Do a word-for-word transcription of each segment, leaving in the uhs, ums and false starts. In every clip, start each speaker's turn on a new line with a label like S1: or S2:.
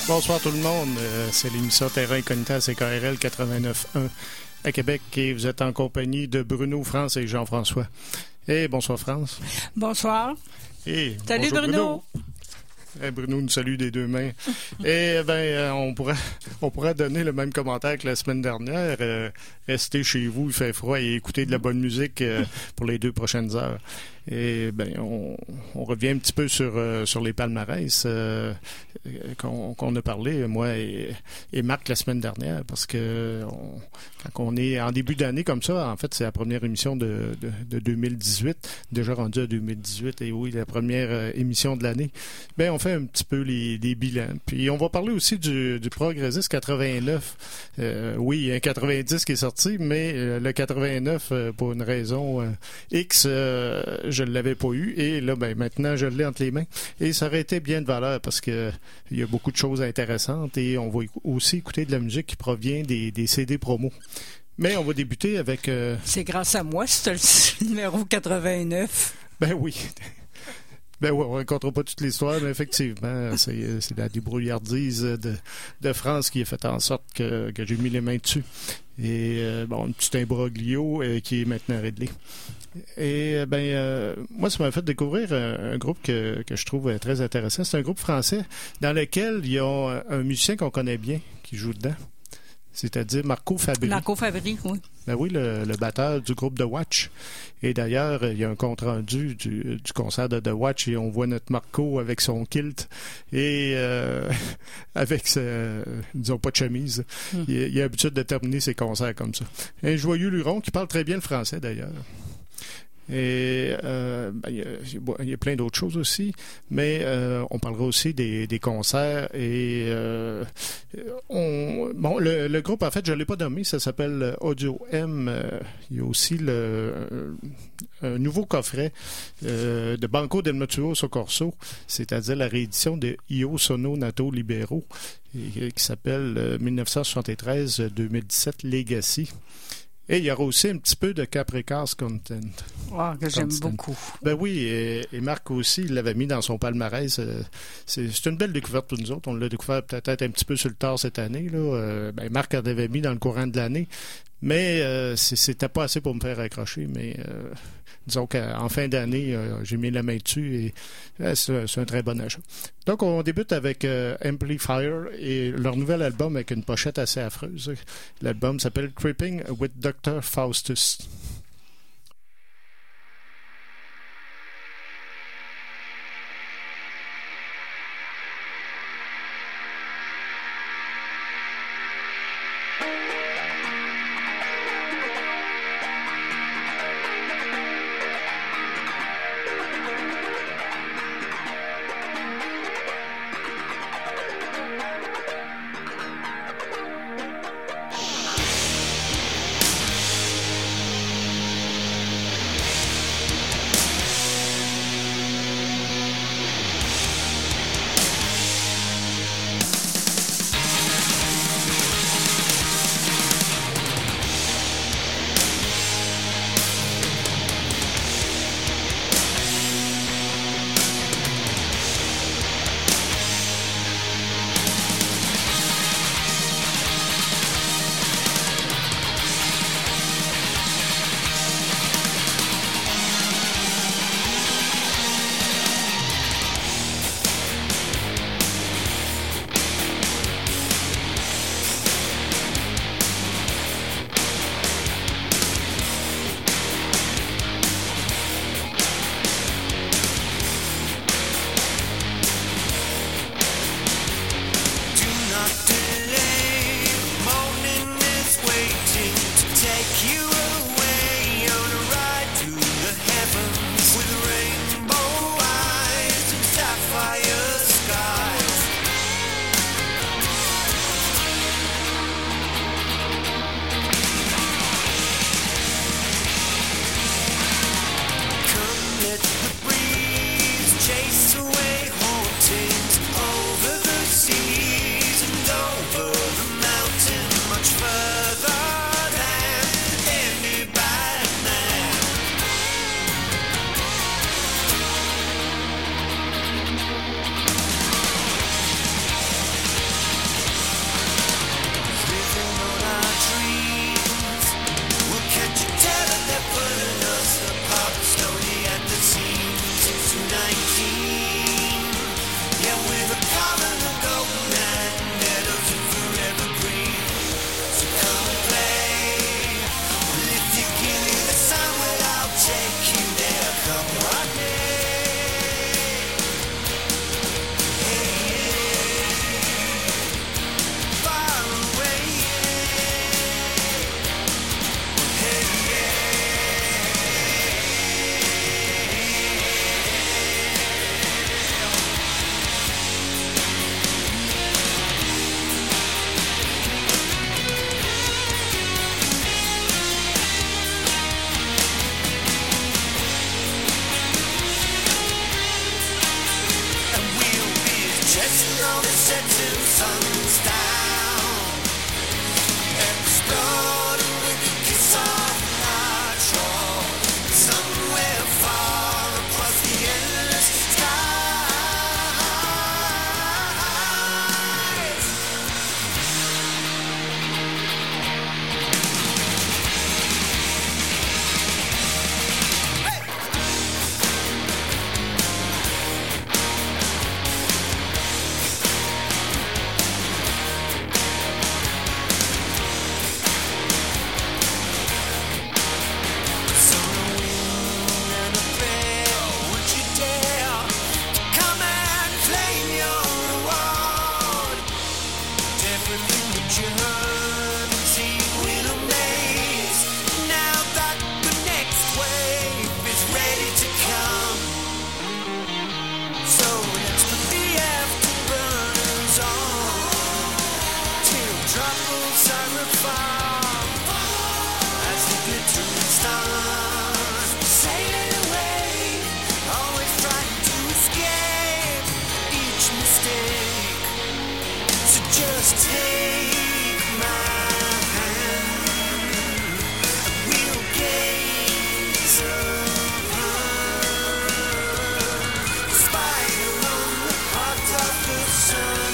S1: Bonsoir tout le monde, euh, c'est l'émission Terrain Incognita à C K R L quatre-vingt-neuf point un à Québec et vous êtes en compagnie de Bruno, France et Jean-François. Et bonsoir France.
S2: Bonsoir.
S1: Et
S2: salut
S1: bonjour,
S2: Bruno.
S1: Bruno. Et Bruno nous salue des deux mains. Et ben, euh, on pourrait on pourrait donner le même commentaire que la semaine dernière. Euh, restez chez vous, il fait froid et écoutez de la bonne musique euh, pour les deux prochaines heures. Et ben, on, on revient un petit peu sur euh, sur les palmarès euh, qu'on, qu'on a parlé, moi et, et Marc la semaine dernière, parce que on, quand on est en début d'année comme ça, en fait, c'est la première émission de, de, de deux mille dix-huit, déjà rendu à deux mille dix-huit, et oui, la première euh, émission de l'année. Ben, on fait un petit peu les, les bilans. Puis on va parler aussi du, du Progressiste quatre-vingt-neuf. Euh, oui, il y a un quatre-vingt-dix qui est sorti, mais euh, le quatre-vingt-neuf, euh, pour une raison euh, X, euh, je ne l'avais pas eu. Et là, ben, maintenant, je l'ai entre les mains. Et ça aurait été bien de valeur parce que il y a beaucoup de choses intéressantes et on va aussi écouter de la musique qui provient des, des C D promo. Mais on va débuter avec... Euh...
S2: C'est grâce à moi, c'est le numéro quatre-vingt-neuf.
S1: Ben oui. Ben oui, on ne racontera pas toute l'histoire, mais effectivement, c'est, c'est la débrouillardise de, de France qui a fait en sorte que, que j'ai mis les mains dessus. Et euh, bon, un petit imbroglio euh, qui est maintenant réglé. Et ben euh, moi, ça m'a fait découvrir un, un groupe que, que je trouve très intéressant. C'est un groupe français dans lequel il y a un musicien qu'on connaît bien qui joue dedans. C'est-à-dire Marco Fabri.
S2: Marco Fabri, oui.
S1: Ben oui, le, le batteur du groupe The Watch. Et d'ailleurs, il y a un compte-rendu du, du concert de The Watch et on voit notre Marco avec son kilt et euh, avec sa, disons pas de chemise. Mm. Il, il a l'habitude de terminer ses concerts comme ça. Un joyeux luron qui parle très bien le français d'ailleurs. Et euh, ben, il, y a, il y a plein d'autres choses aussi, mais euh, on parlera aussi des, des concerts et euh, on, bon, le, le groupe, en fait, je ne l'ai pas nommé, ça s'appelle Audio M. Euh, il y a aussi le, un nouveau coffret euh, de Banco del Mutuo Soccorso, c'est-à-dire la réédition de Io Sono Nato Libero, et, qui s'appelle euh, dix-neuf cent soixante-treize deux mille dix-sept Legacy. Et il y aura aussi un petit peu de Capricorn Content.
S2: Ah, que j'aime
S1: Content.
S2: beaucoup.
S1: Ben oui, et, et Marc aussi, il l'avait mis dans son palmarès. C'est, c'est une belle découverte pour nous autres. On l'a découvert peut-être un petit peu sur le tard cette année. Là. Ben Marc en avait mis dans le courant de l'année. Mais euh, c'était pas assez pour me faire accrocher. Mais euh, disons qu'en fin d'année, euh, j'ai mis la main dessus et euh, c'est, c'est un très bon achat. Donc, on débute avec euh, Amplifier et leur nouvel album avec une pochette assez affreuse. L'album s'appelle Creeping with docteur Faustus.
S3: troubles are afar as the glittering stars sailing away, always trying to escape each mistake. So just take my hand, and we'll gaze upon the spider on the heart of the sun.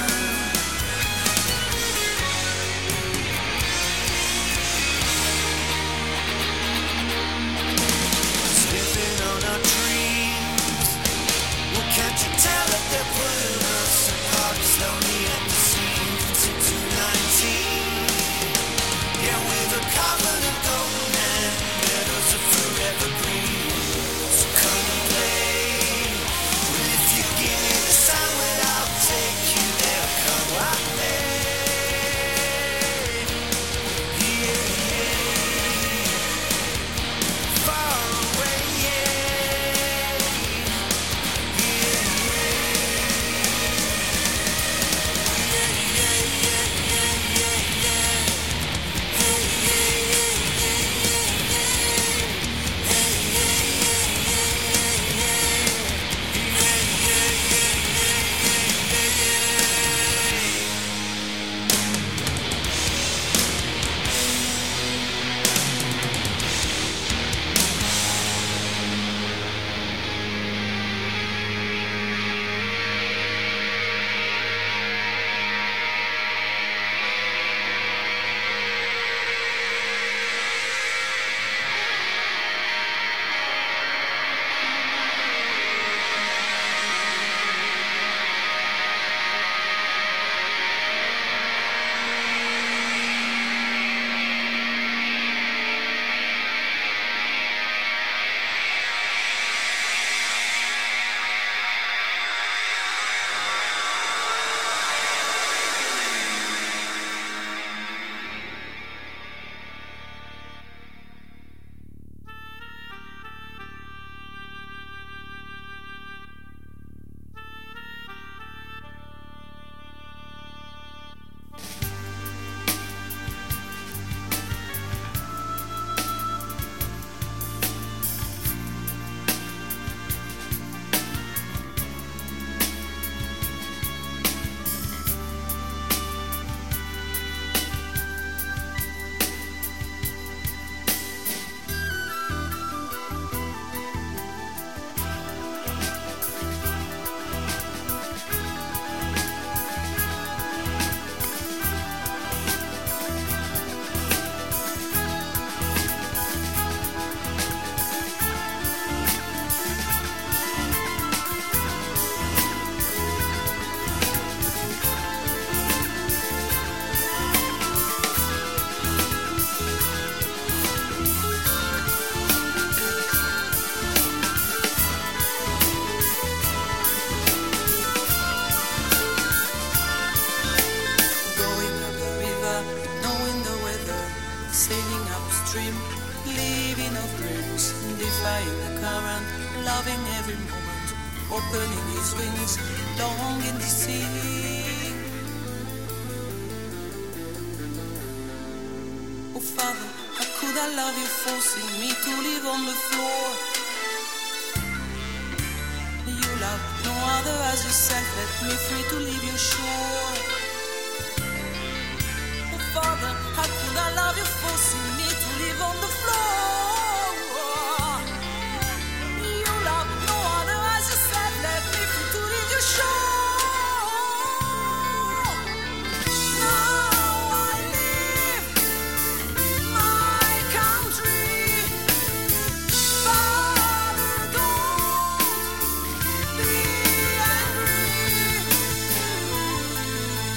S3: Sniffing on our dreams, well, can't you tell that they're pulling us apart slowly at the seams into nineteen? Yeah, with a covenant golden and meadows of forever green. So come and play. Well, if you give me the sun, well, I'll take you there. Come what may. Yeah, yeah. Far away, yeah. Yeah, going up the river, knowing the weather, sailing upstream, living of dreams, defying the current, loving every moment, opening his wings, longing to see. Oh Father, how could I love you, forcing me to live on the floor? You love no other as yourself, let me free to leave your shore. Oh Father, how could I love you, forcing me to live on the floor? You love no other as yourself, let me free to leave your shore. Now I live my country. Father, don't be angry.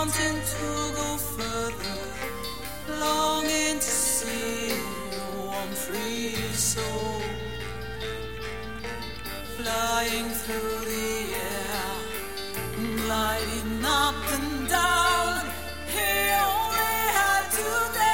S3: wanting to go further, longing to see one free soul flying through the air, gliding up and down. He only had to dare.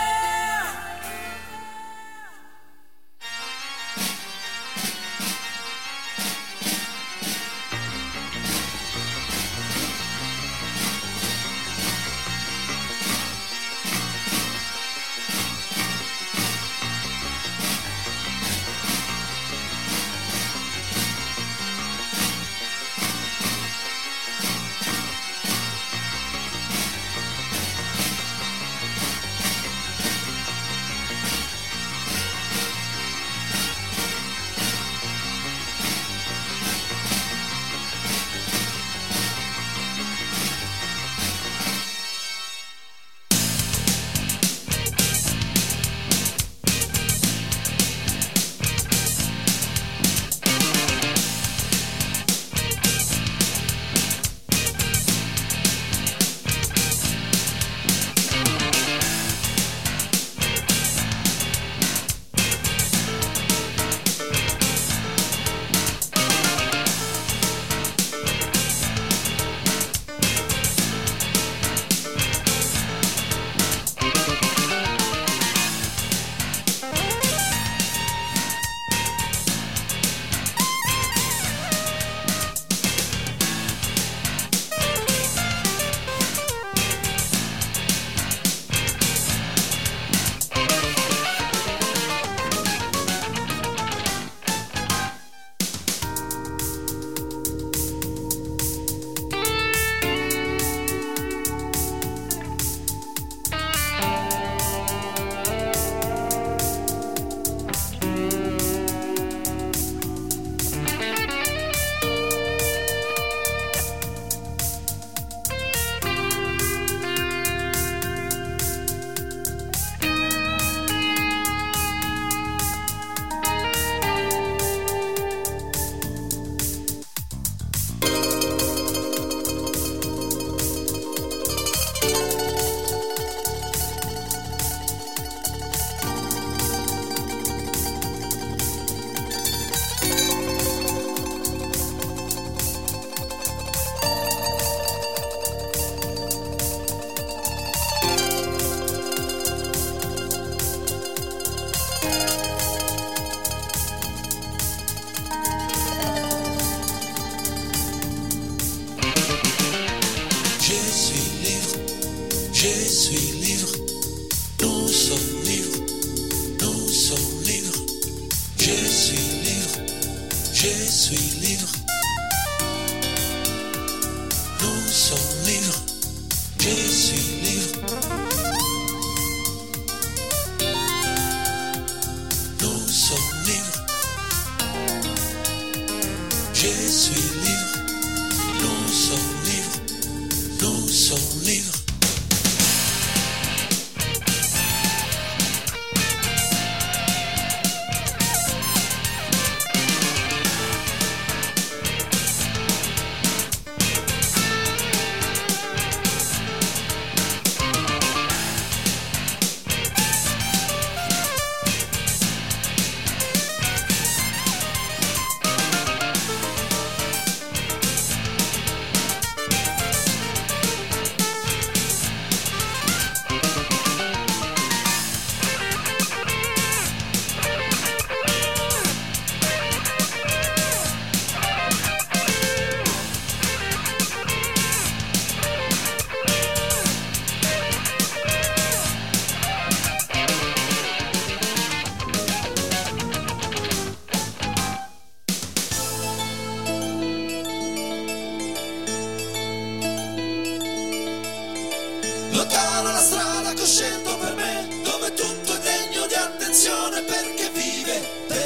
S4: Lontano la strada che ho scelto per me, dove tutto è degno di attenzione, perché vive,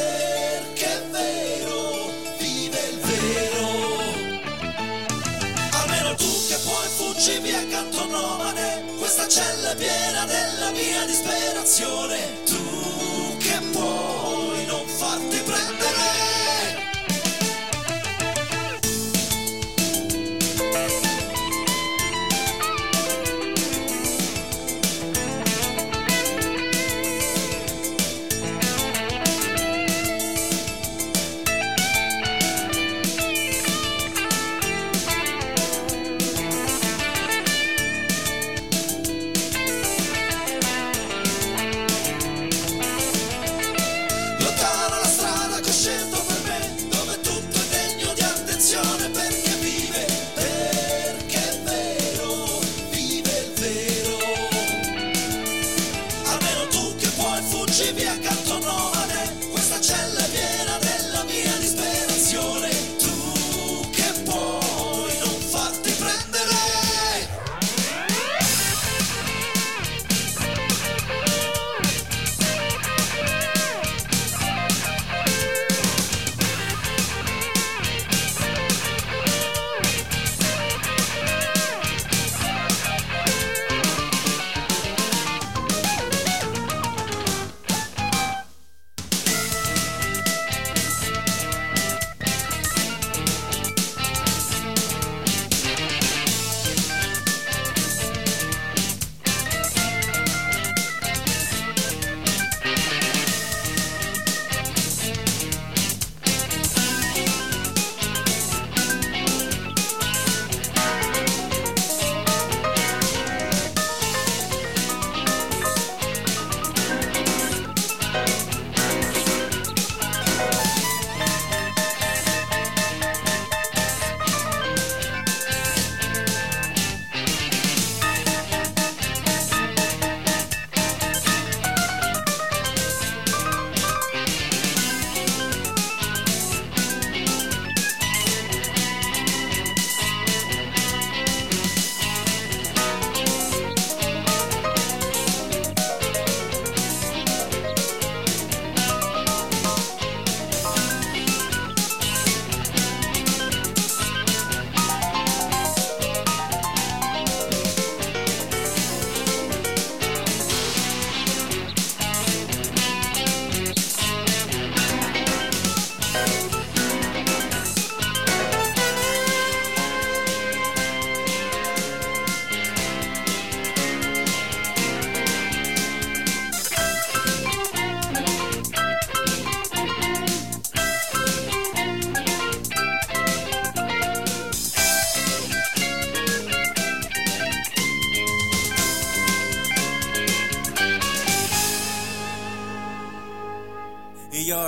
S4: perché è vero, vive il vero. Almeno tu che puoi fuggi via canto nomade, questa cella è piena della mia disperazione. Tu che puoi non farti prendere.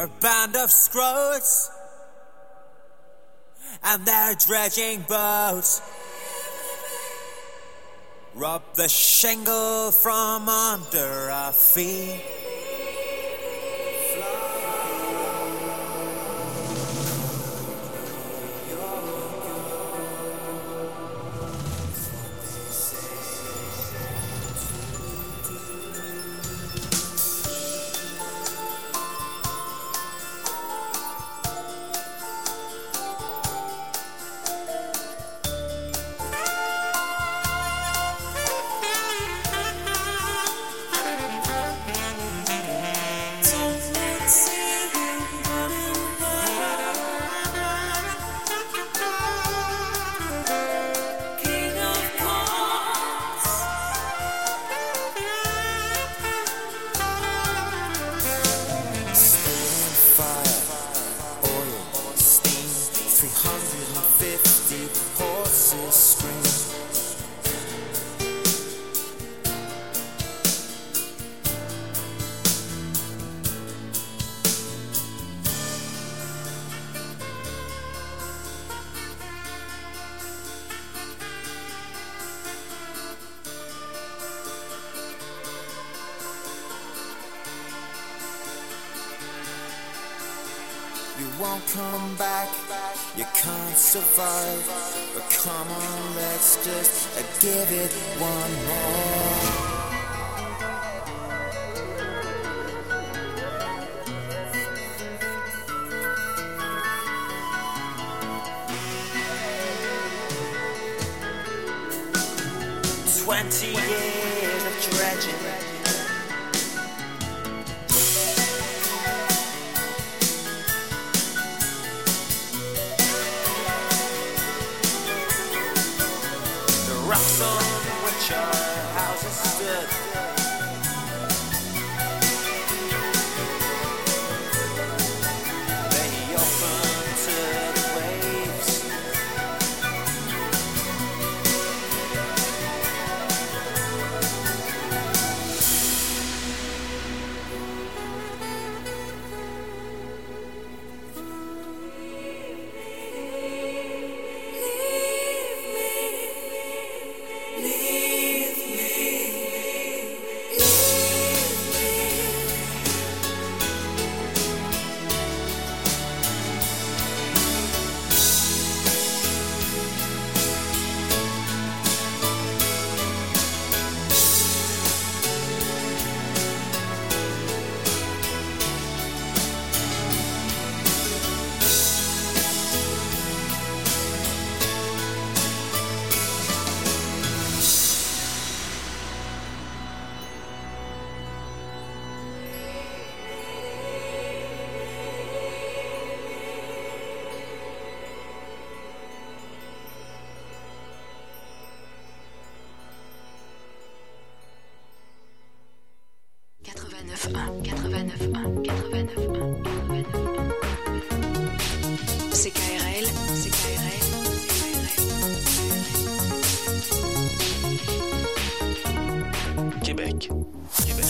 S3: your band of scroats and their dredging boats. Rub the shingle from under our feet.
S5: You won't come back, you can't survive. But come on, let's just uh, give it one more.
S3: Twenty years of dredging. Rocks on which our houses stood. They open to the waves.
S6: quatre-vingt-neuf un, quatre-vingt-neuf un, quatre-vingt-neuf un, quatre-vingt-neuf un. C K R L, C K R L, C K R L. Québec, Québec.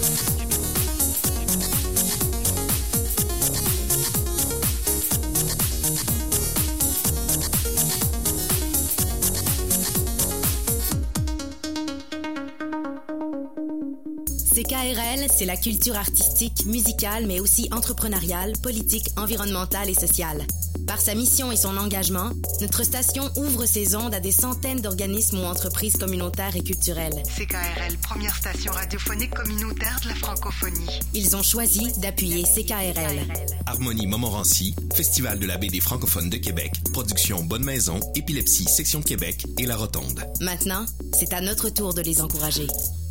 S7: C K R L, c'est la culture artistique, musicale, mais aussi entrepreneuriale, politique, environnementale et sociale. Par sa mission et son engagement, notre station ouvre ses ondes à des centaines d'organismes ou entreprises communautaires et culturelles.
S8: C K R L, première station radiophonique communautaire de la francophonie.
S7: Ils ont choisi d'appuyer C K R L.
S9: Harmonie Montmorency, Festival de la B D francophone de Québec, production Bonne Maison, Épilepsie, Section de Québec et La Rotonde.
S7: Maintenant, c'est à notre tour de les encourager.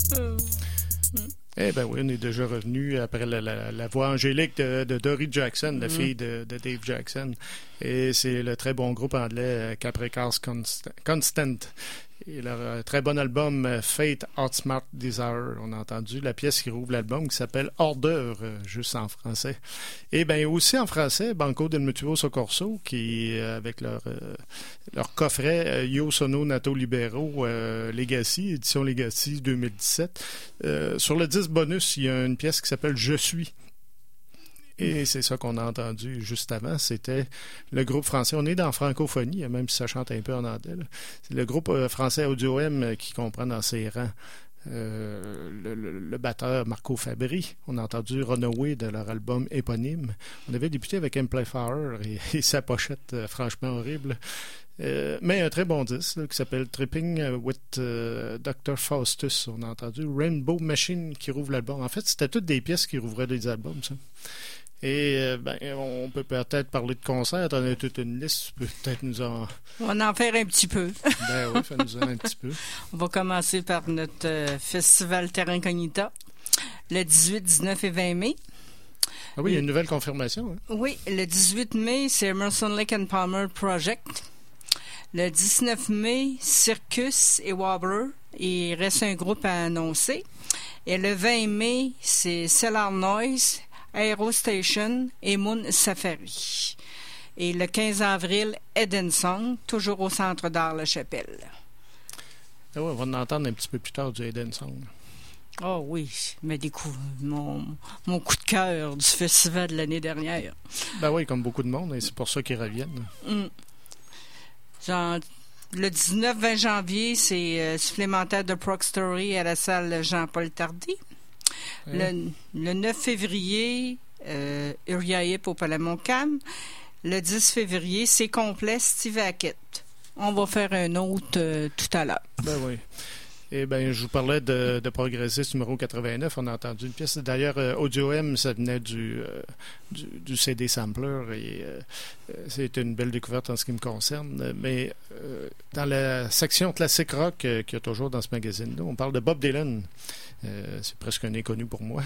S1: Eh ben oui, on est déjà revenu après la, la, la voix angélique de, de Dory Jackson, la mm. fille de, de Dave Jackson. Et c'est le très bon groupe anglais Capricorn Constant. Et leur euh, très bon album euh, Fate Outsmart Desire, on a entendu la pièce qui rouvre l'album qui s'appelle Hors d'œuvre, euh, juste en français. Et bien aussi en français, Banco del Mutuo Soccorso, qui euh, avec leur, euh, leur coffret euh, Io Sono Nato Libero euh, Legacy, édition Legacy deux mille dix-sept. Euh, sur le disque bonus, il y a une pièce qui s'appelle Je suis. Et c'est ça qu'on a entendu juste avant. C'était le groupe français. On est dans francophonie, même si ça chante un peu en anglais. Là. C'est le groupe euh, français Audio M qui comprend dans ses rangs euh, le, le, le batteur Marco Fabri. On a entendu Runaway de leur album éponyme. On avait débuté avec Amplifier et, et sa pochette euh, franchement horrible. Euh, mais un très bon disque là, qui s'appelle Tripping with euh, docteur Faustus. On a entendu Rainbow Machine qui rouvre l'album. En fait, c'était toutes des pièces qui rouvraient des albums, ça. Et euh, ben, on peut peut-être parler de concerts. On a toute une liste. Peut-être nous en...
S2: On va en faire un petit peu.
S1: Ben oui, fais-nous en un petit peu.
S2: On va commencer par notre euh, festival Terra Incognita, le dix-huit, dix-neuf et vingt mai.
S1: Ah oui, il y a une nouvelle confirmation. Hein?
S2: Oui, le dix-huit mai, c'est Emerson Lake and Palmer Project. Le dix-neuf mai, Circus et Wobbler. Il reste un groupe à annoncer. Et le vingt mai, c'est Cellar Noise, Aerostation et Moon Safari. Et le quinze avril, Eden Song, toujours au Centre d'art La Chapelle.
S1: Ah oui, on va en entendre un petit peu plus tard du Eden Song.
S2: Oh oui, mais des coups, mon, mon coup de cœur du festival de l'année dernière.
S1: Ben oui, comme beaucoup de monde, et c'est pour ça qu'ils reviennent.
S2: Mm. Genre, le dix-neuf vingt janvier, c'est euh, supplémentaire de Prog Story à la salle Jean-Paul Tardy. Oui. Le, le neuf février, euh, Uriahip au Palais Montcalm. Le dix février, c'est complet, Steve Hackett. On va faire un autre euh, tout à l'heure.
S1: Ben oui. Eh bien, je vous parlais de, de Progressiste numéro quatre-vingt-neuf. On a entendu une pièce. D'ailleurs, euh, Audio M, ça venait du, euh, du, du C D Sampler. Et euh, c'est une belle découverte en ce qui me concerne. Mais euh, dans la section classique rock euh, qu'il y a toujours dans ce magazine-là, on parle de Bob Dylan. Euh, c'est presque un inconnu pour moi.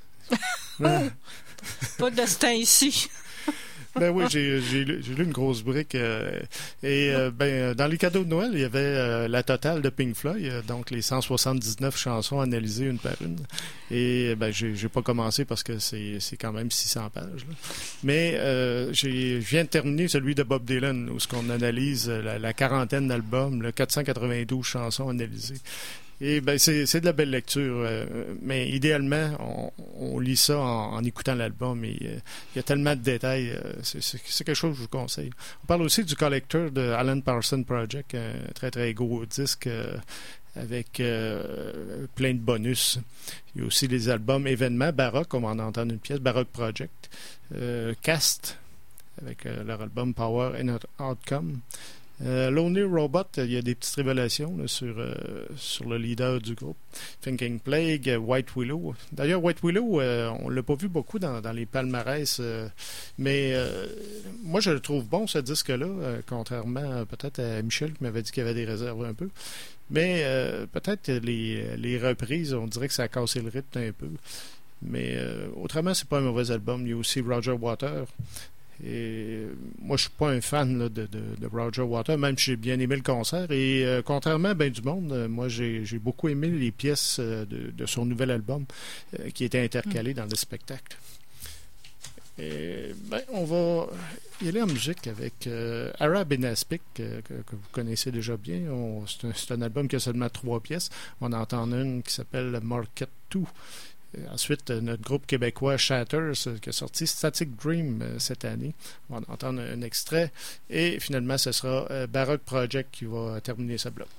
S2: Pas de ce temps-ci.
S1: Ben oui, j'ai, j'ai, lu, j'ai lu une grosse brique. Euh, et euh, ben, dans les cadeaux de Noël, il y avait euh, la totale de Pink Floyd, euh, donc les cent soixante-dix-neuf chansons analysées une par une. Et ben, j'ai, j'ai pas commencé parce que c'est, c'est quand même six cents pages. Là. Mais euh, j'ai, je viens de terminer celui de Bob Dylan, où ce qu'on analyse la, la quarantaine d'albums, là, quatre cent quatre-vingt-douze chansons analysées. Et ben c'est, c'est de la belle lecture, euh, mais idéalement, on, on lit ça en, en écoutant l'album. Et euh, il y a tellement de détails, euh, c'est, c'est, c'est quelque chose que je vous conseille. On parle aussi du Collector de Alan Parsons Project, un très très gros disque euh, avec euh, plein de bonus. Il y a aussi les albums événements, Baroque, on va en entendre une pièce, Baroque Project, euh, Cast, avec euh, leur album Power and Outcome. Euh, Lonely Robot, il y a des petites révélations là, sur, euh, sur le leader du groupe. Thinking Plague, White Willow. D'ailleurs, White Willow, euh, on ne l'a pas vu beaucoup dans, dans les palmarès, euh, mais euh, moi, je le trouve bon, ce disque-là, euh, contrairement euh, peut-être à Michel qui m'avait dit qu'il y avait des réserves un peu. Mais euh, peut-être les, les reprises, on dirait que ça a cassé le rythme un peu. Mais euh, autrement, c'est pas un mauvais album. Il y a aussi Roger Waters. Et moi, je suis pas un fan là, de, de, de Roger Waters, même si j'ai bien aimé le concert. Et euh, contrairement à ben du monde, euh, moi, j'ai, j'ai beaucoup aimé les pièces euh, de, de son nouvel album euh, qui étaient intercalées mmh. dans le spectacle. Et, ben, on va y aller en musique avec euh, Arab and Aspic, euh, que, que vous connaissez déjà bien. On, c'est, un, c'est un album qui a seulement trois pièces. On en entend une qui s'appelle Market deux. Ensuite, notre groupe québécois Shatters qui a sorti Static Dream euh, cette année. On va entendre un, un extrait. Et finalement, ce sera euh, Baroque Project qui va terminer ce bloc.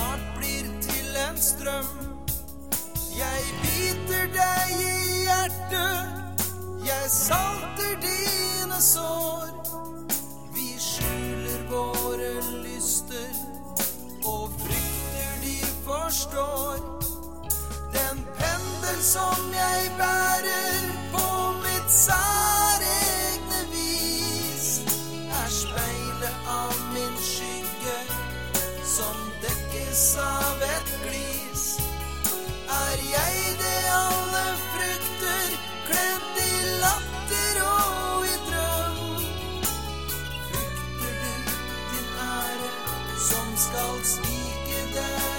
S3: snart blir til en strøm. Jeg biter deg i hjertet, jeg salter dine sår. Vi skjuler våre lyster, og frykter de forstår. Den pendel som jeg bærer på mitt særegne vis, er speilet av min skygge, som dekkes av et glis. Er jeg det alle frykter, kledd i latter og i drøm? Frykter du din ære, som skal svike deg?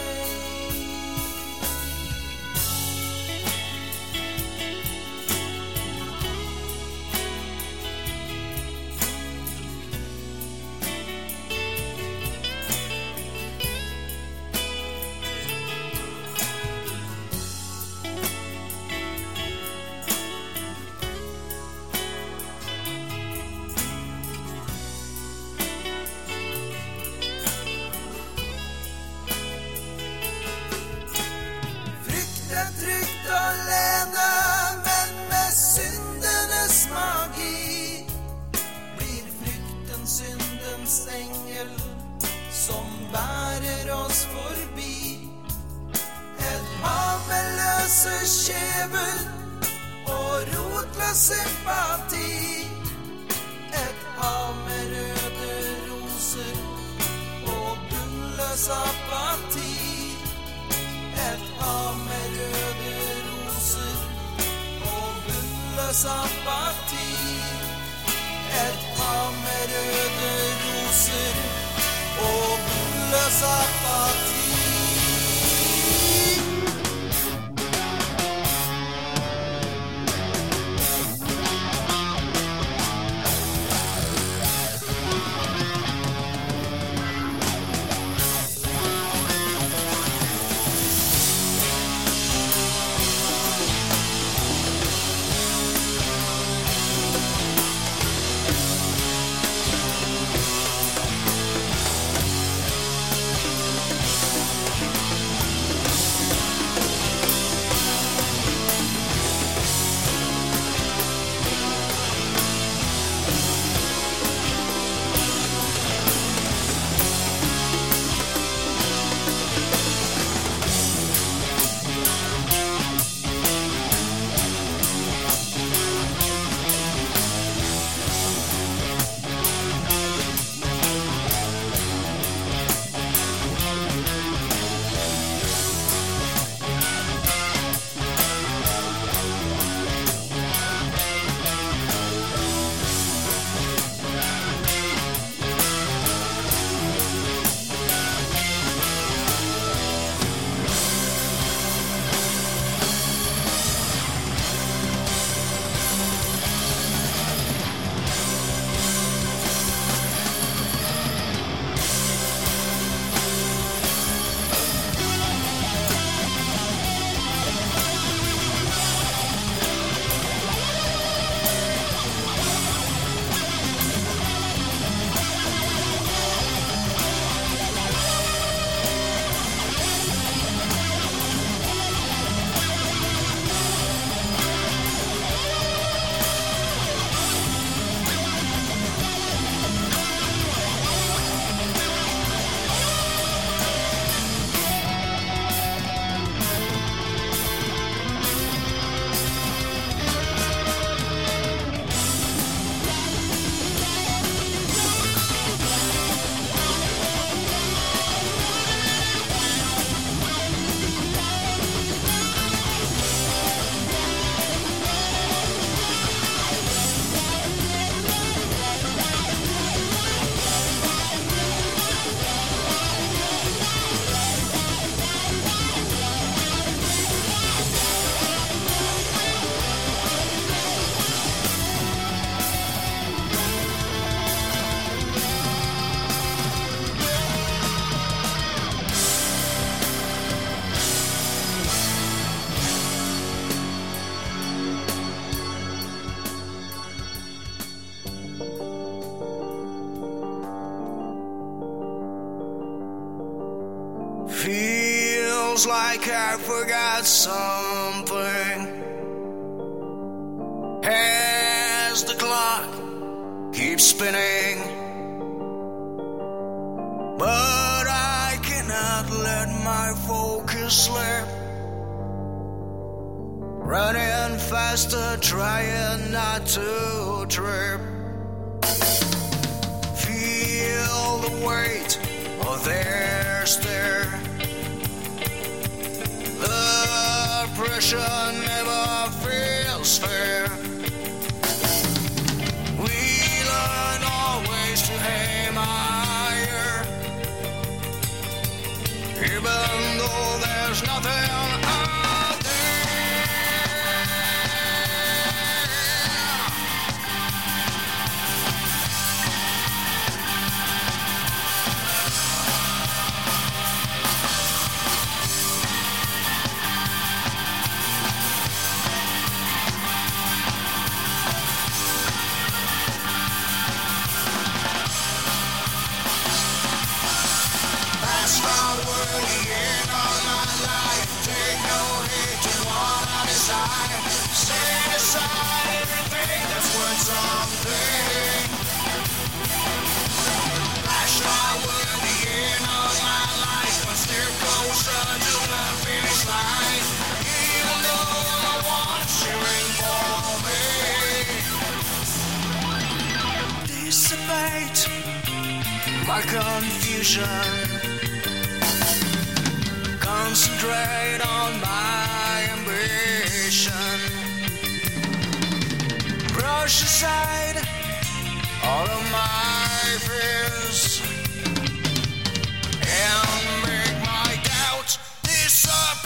S3: Trygt alene, men med syndenes magi, blir frykten syndens engel, som bærer oss forbi. Et hav med løse skjever og rotløs sympati. Et hav med røde roser og bunnløs apati. Et hav med røde roser og bunnløs apati. Et hav med røde roser og bunnløs apati. feels like I forgot something as the clock keeps spinning, but I cannot let my focus slip. Running faster, trying not to trip. Feel the weight of their stare. The pressure never feels fair. We learn always to aim higher, even though there's nothing out there. Set aside everything that's worth something. Flash forward the end of my life, one step closer to the finish line. Even though I want cheering for me, dissipate my confusion. Concentrate on my ambition. Brush aside all of my fears and make my doubts disappear.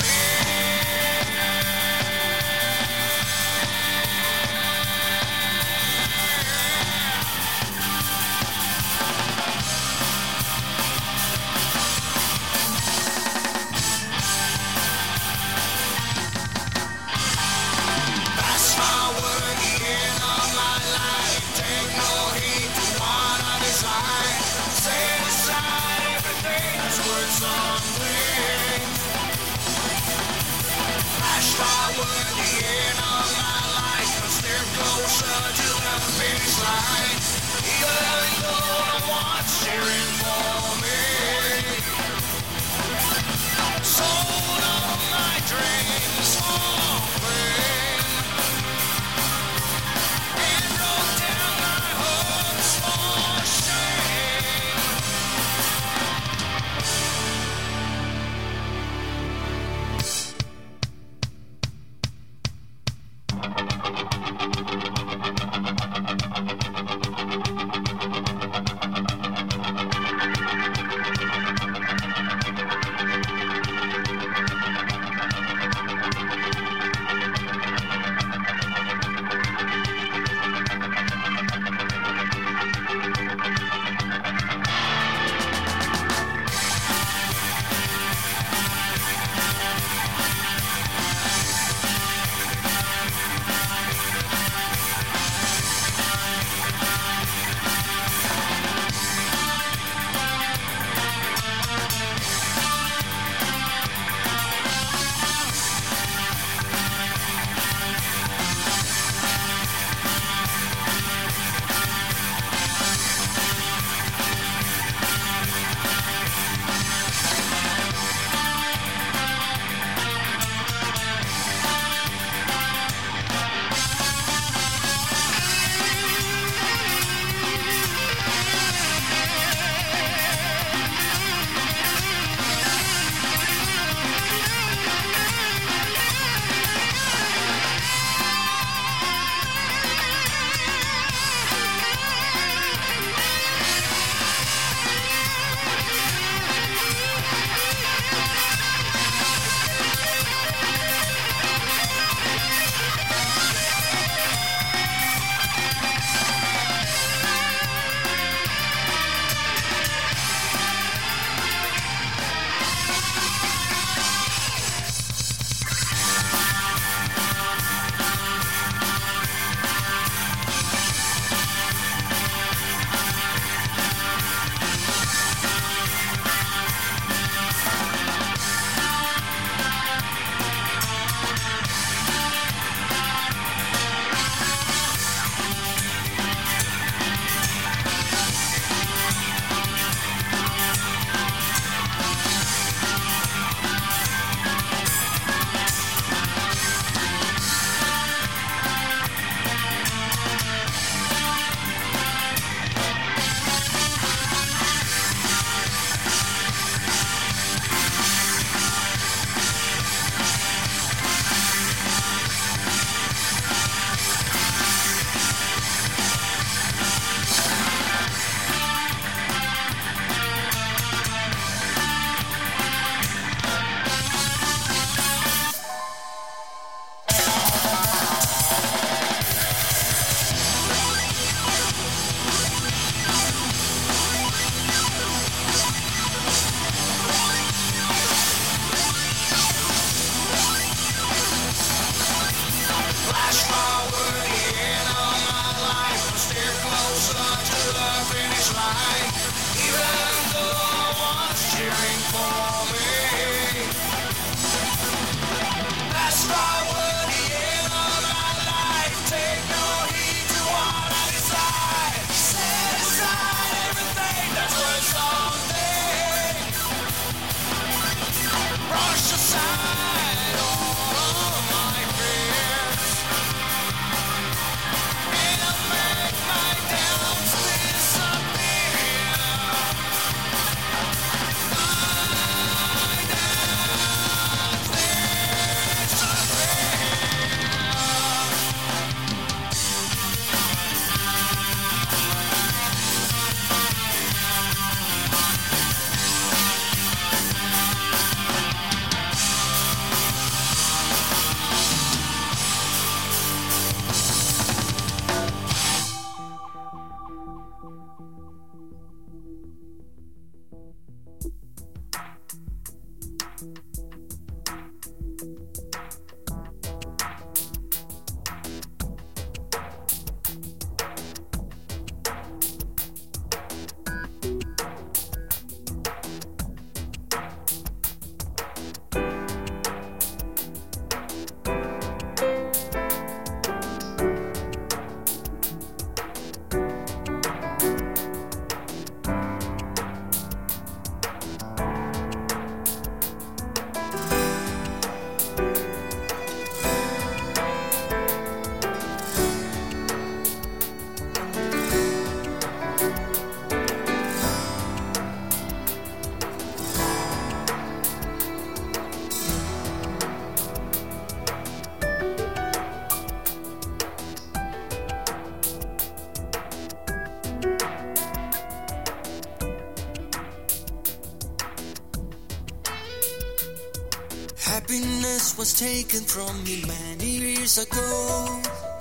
S3: Happiness was taken from me many years ago.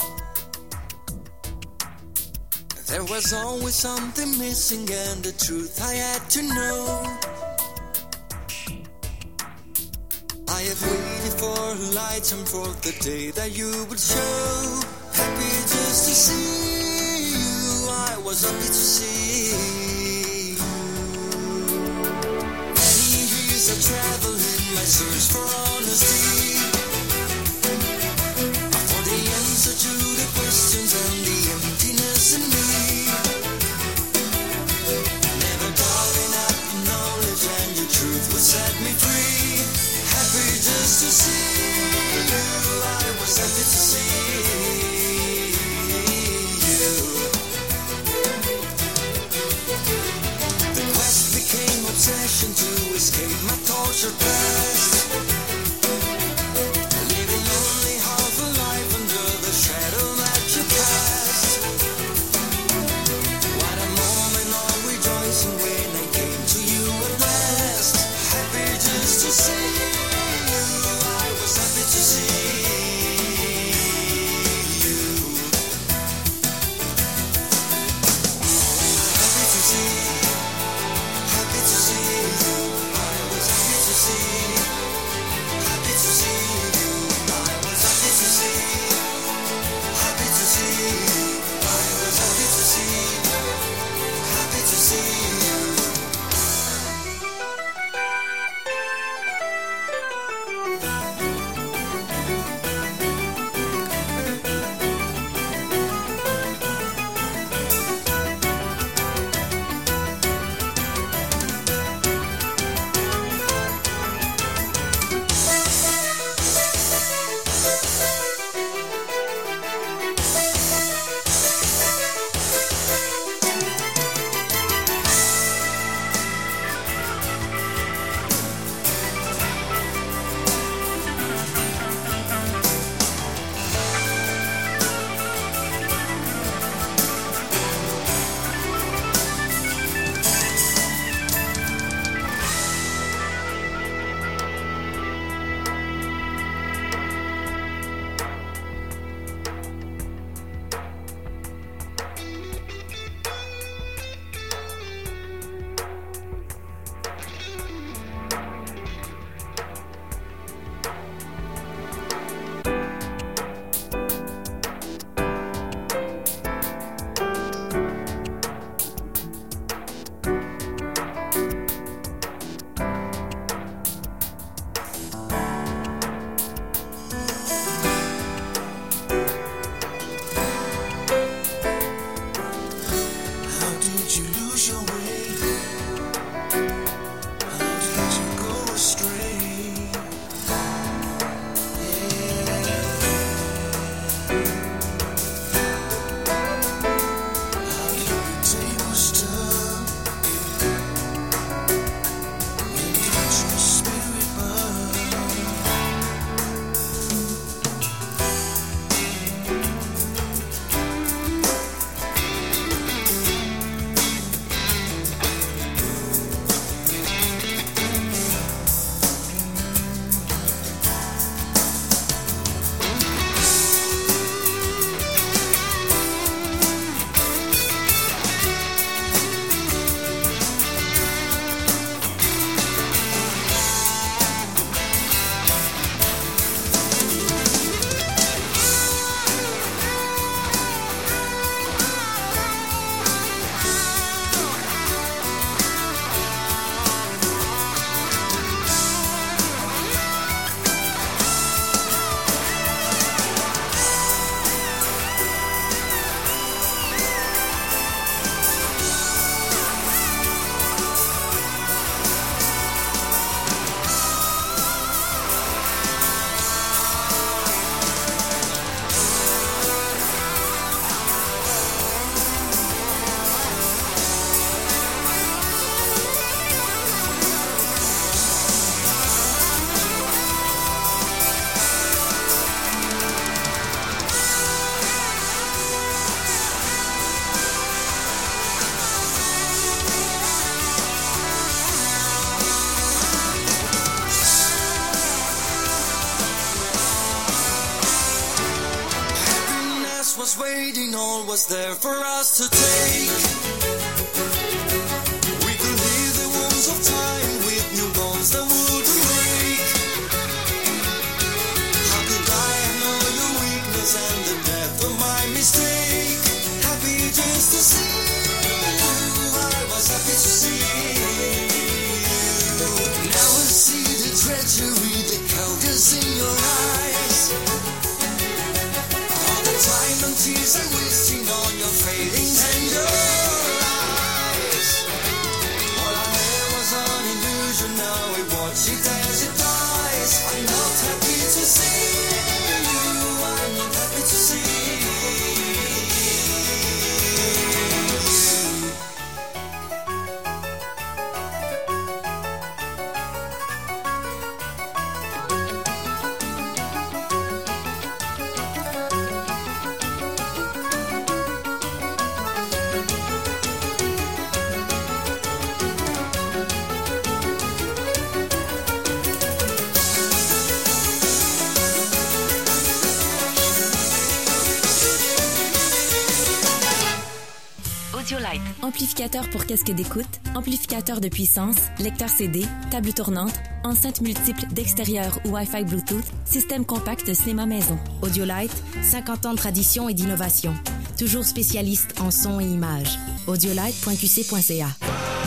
S3: There was always something missing and the truth I had to know. I have waited for lights and for the day that you would show. Happy just to see you, I was happy to see you. Many years I traveled in my search for honesty, for the answer to the questions and the emptiness in me. Never calling out knowledge and your truth would set me free. Happy just to see you, I was happy to see you. The quest became obsession to escape my tortured past, living only half a life under the shadow that you cast. What a moment of rejoicing when I came to you at last. Happy just to see you, I was happy to see you. Happy to see, happy to see you, I was happy to see you. waiting, all was there for us to take. We could heal the wounds of time with new bones that wouldn't break. How could I know your weakness and the depth of my mistake? Happy just to see you, I was happy to see you. Now I see the treachery, the cowardice in your eyes. All the time and tears I'm wasting on your fading tender eyes. All I had was an illusion, now I watch it as it dies. I'm not happy to see you, I'm not happy to see you.
S10: Audiolite. Amplificateur pour casque d'écoute, amplificateur de puissance, lecteur C D, table tournante, enceinte multiple d'extérieur ou Wi-Fi Bluetooth, système compact de cinéma maison.
S7: Audiolite, cinquante ans de tradition et d'innovation. Toujours spécialiste en son et images. audiolite point q c point c a.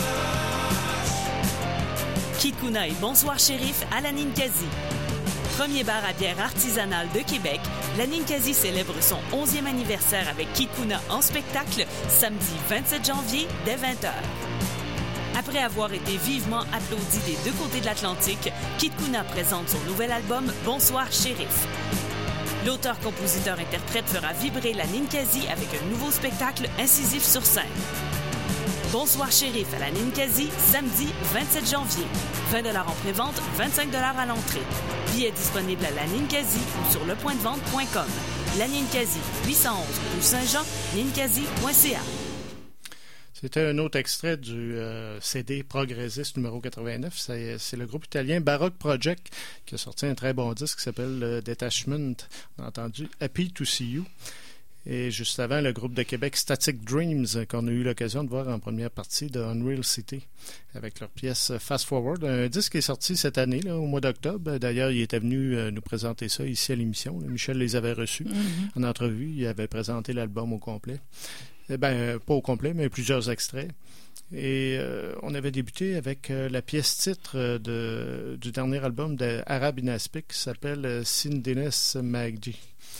S11: Kikuna et Bonsoir Shérif à la Ninkasi. Premier bar à bière artisanale de Québec, la Ninkasi célèbre son onzième anniversaire avec Kikuna en spectacle samedi vingt-sept janvier dès vingt heures. Après avoir été vivement applaudi des deux côtés de l'Atlantique, Kikuna présente son nouvel album Bonsoir Shérif. L'auteur-compositeur-interprète fera vibrer la Ninkasi avec un nouveau spectacle incisif sur scène. Bonsoir Shérif à la Ninkasi, samedi vingt-sept janvier. vingt dollars en pré-vente, vingt-cinq dollars à l'entrée. Billets disponibles à la Ninkasi ou sur le point de vente point com. La Ninkasi, huit cent onze rue Saint-Jean, ninkasi point c a.
S1: C'était un autre extrait du euh, C D Progressiste numéro quatre-vingt-neuf. C'est, c'est le groupe italien Baroque Project qui a sorti un très bon disque qui s'appelle euh, Detachment. On a entendu Happy to See You. Et juste avant, le groupe de Québec Static Dreams, qu'on a eu l'occasion de voir en première partie de Unreal City, avec leur pièce Fast Forward. Un disque qui est sorti cette année, là, au mois d'octobre. D'ailleurs, il était venu euh, nous présenter ça ici à l'émission. Michel les avait reçus mm-hmm. en entrevue. Il avait présenté l'album au complet. Eh bien, pas au complet, mais plusieurs extraits. Et euh, on avait débuté avec euh, la pièce titre euh, de, du dernier album d'Arab Inaspic qui s'appelle euh, Sindines Magdi.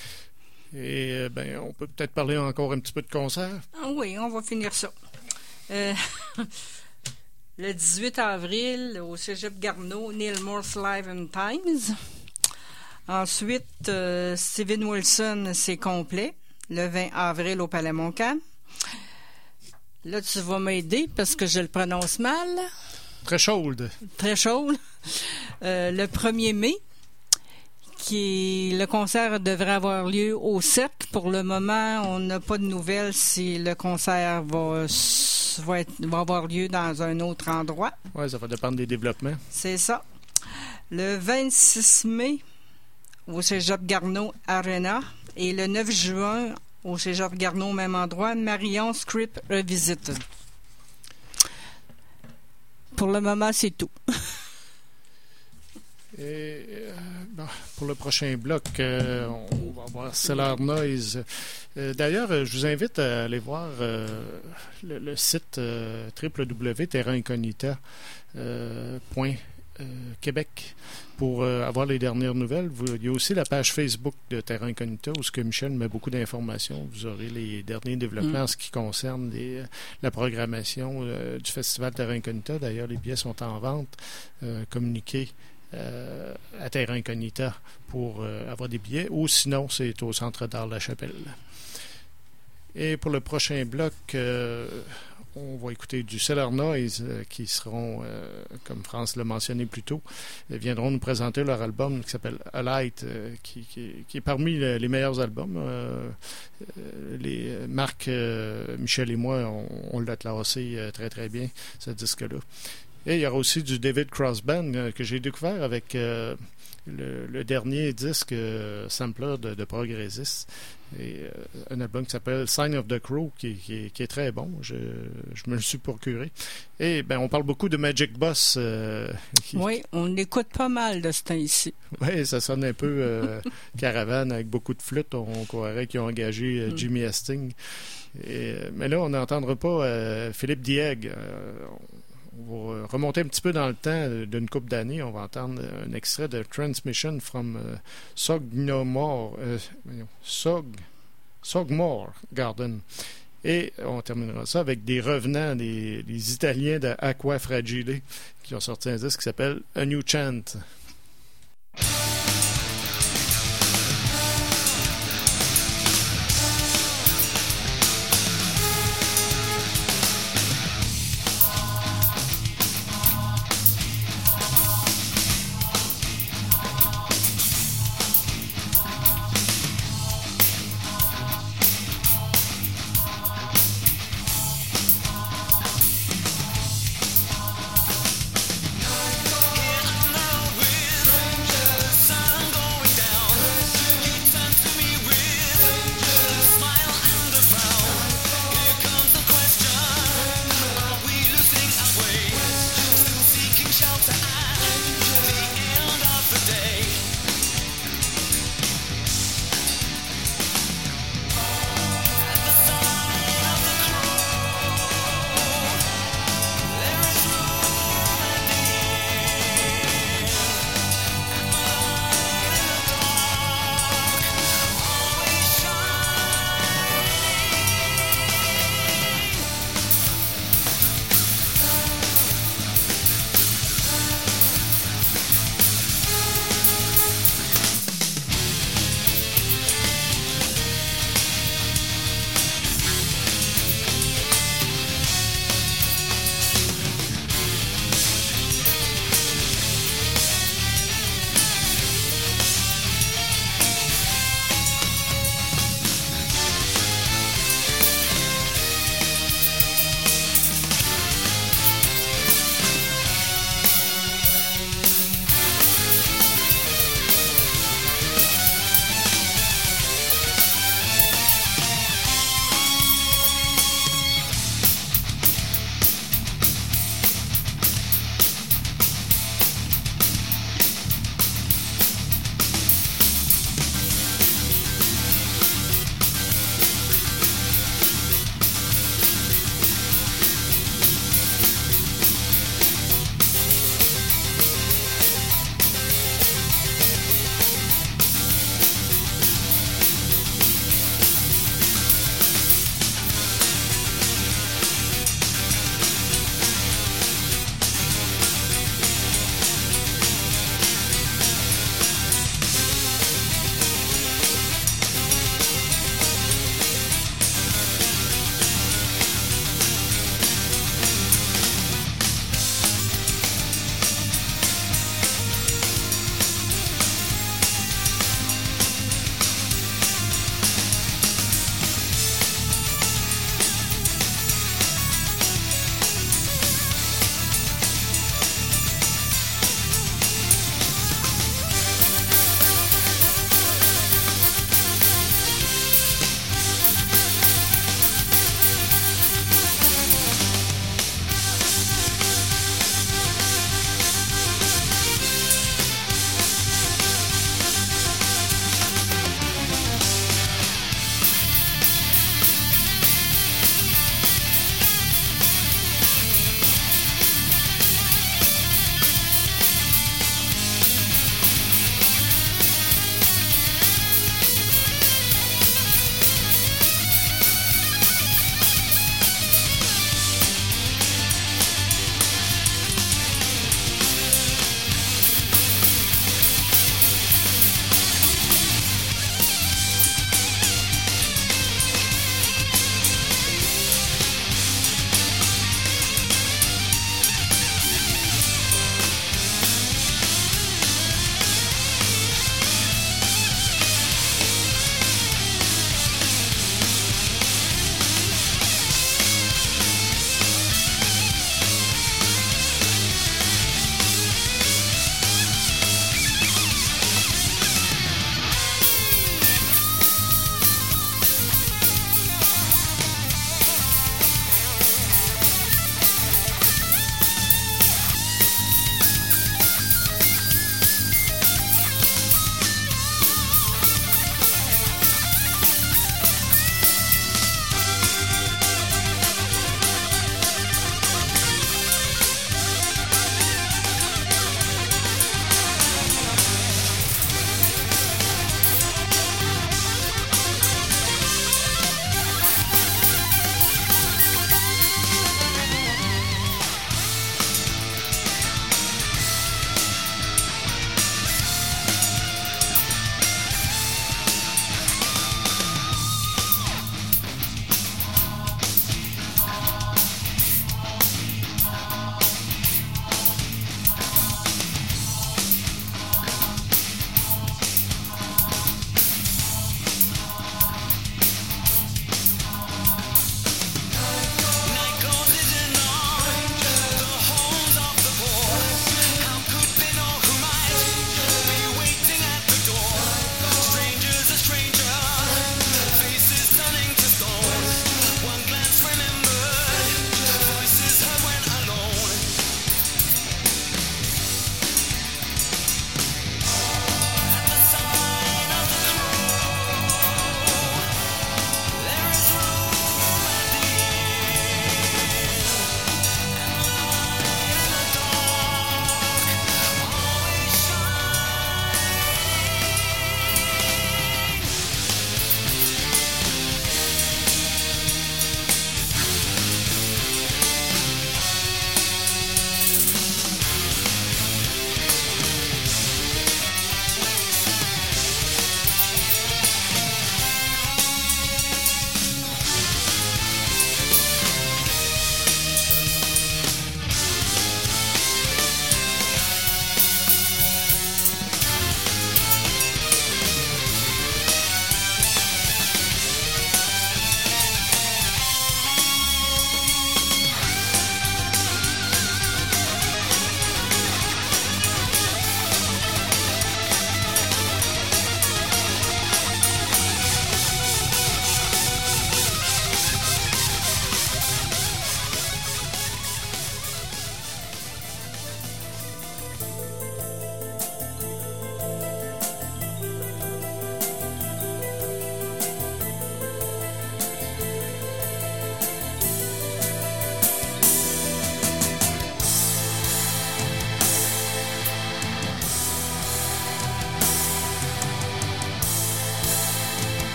S1: Et euh, ben, on peut peut-être parler encore un petit peu de concert.
S2: Ah oui, on va finir ça. Euh, le dix-huit avril, au Cégep Garneau, Neil Morse Live and Times. Ensuite, euh, Steven Wilson, c'est complet. Le vingt avril, au Palais Montcalm. Là, tu vas m'aider parce que je le prononce mal.
S1: Très chaude.
S2: Très chaude. Euh, le premier mai. Qui, le concert devrait avoir lieu au Cercle. Pour le moment, on n'a pas de nouvelles si le concert va, va, être, va avoir lieu dans un autre endroit.
S1: Oui, ça va dépendre des développements.
S2: C'est ça. Le vingt-six mai, au Cégep Garneau Arena. Et le neuf juin, au Cégep Garneau, au même endroit, Marion Script Revisited. Pour le moment, c'est tout.
S1: Et, euh, bon, pour le prochain bloc, euh, on va voir Cellar Noise. Euh, d'ailleurs, je vous invite à aller voir euh, le, le site euh, w w w point terra incognita point québec pour euh, avoir les dernières nouvelles. Vous, il y a aussi la page Facebook de Terra Incognita où ce que Michel met beaucoup d'informations. Vous aurez les derniers développements mm. en ce qui concerne les, la programmation euh, du Festival Terra Incognita. D'ailleurs, les billets sont en vente, euh, communiqués Euh, à Terra Incognita pour euh, avoir des billets, ou sinon c'est au Centre d'art La Chapelle. Et pour le prochain bloc, euh, on va écouter du Cellar Noise euh, qui seront, euh, comme France l'a mentionné plus tôt, ils viendront nous présenter leur album qui s'appelle A Light, euh, qui, qui, qui est parmi le, les meilleurs albums. Euh, euh, les, Marc, euh, Michel et moi, on, on l'a classé euh, très très bien, ce disque-là. Et il y aura aussi du David Cross Band euh, que j'ai découvert avec euh, le, le dernier disque euh, sampler de, de Progressis. Et, euh, un album qui s'appelle Sign of the Crow qui, qui, qui est très bon. Je, je me le suis procuré. Et ben on parle beaucoup de Magic Boss. Euh, qui...
S2: Oui, on écoute pas mal de ce temps-ci.
S1: Oui, ça sonne un peu euh, caravane avec beaucoup de flûtes. On croirait qu'ils ont engagé euh, Jimmy Hastings. Et, mais là, on n'entendra pas euh, Philippe Diègue. Euh, on va remonter un petit peu dans le temps d'une couple d'années. On va entendre un extrait de Transmission from uh, Sognomore, euh, Sog, Sogmore Garden. Et on terminera ça avec des revenants, des, des Italiens de Aqua Fragile qui ont sorti un disque qui s'appelle A New Chant.
S3: Now we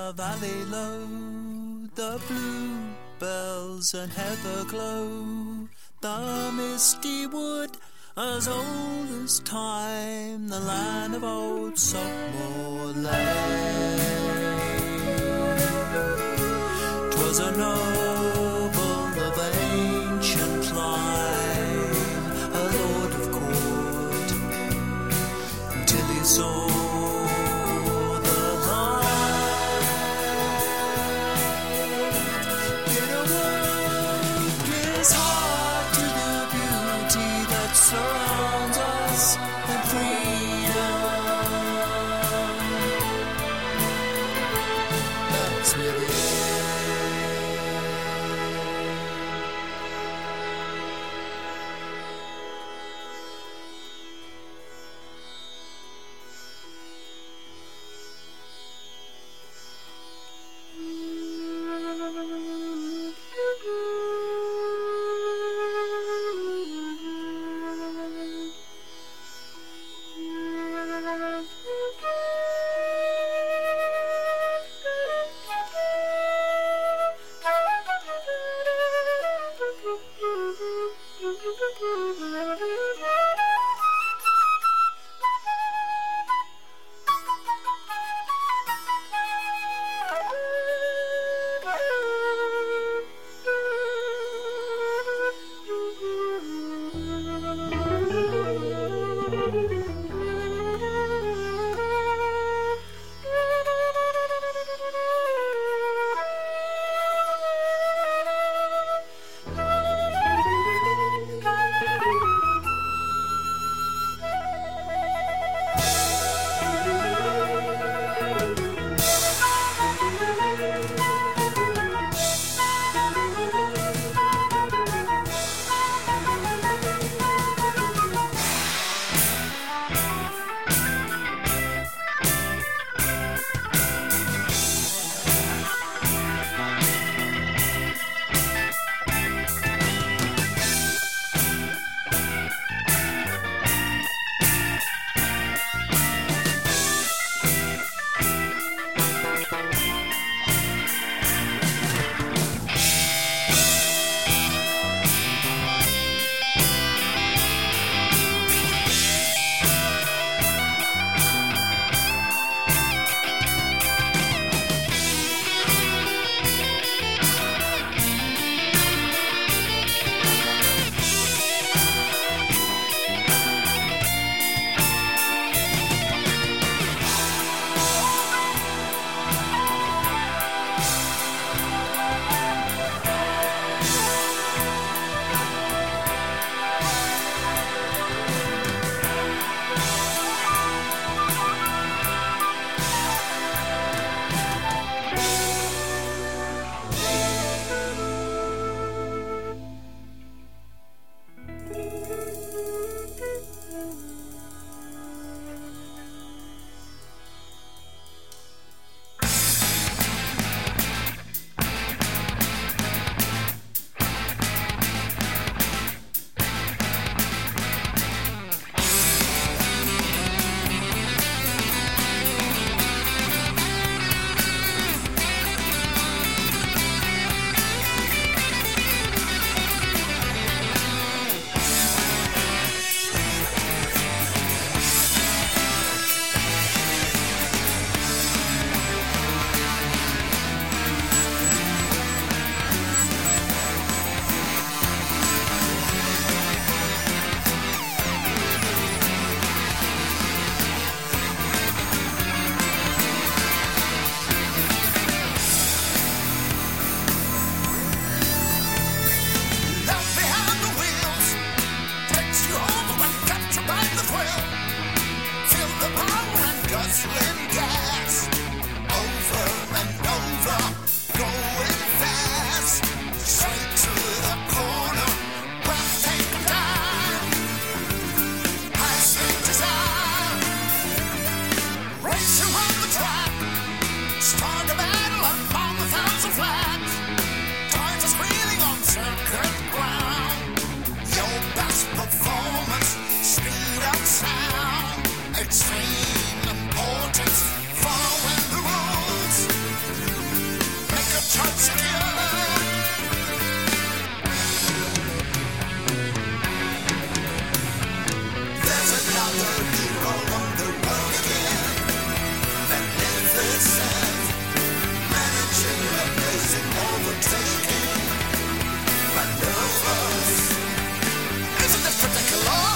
S4: the valley low, the bluebells and heather glow, the misty wood as old as time, the land of old Sockmore Lane. 'Twas a noble of ancient line, a lord of court, till he saw the light. In a world his heart to the beauty that surrounds us and freedom. That's within. listen. Managing, replacing, overtaking. But nervous. Isn't it particular?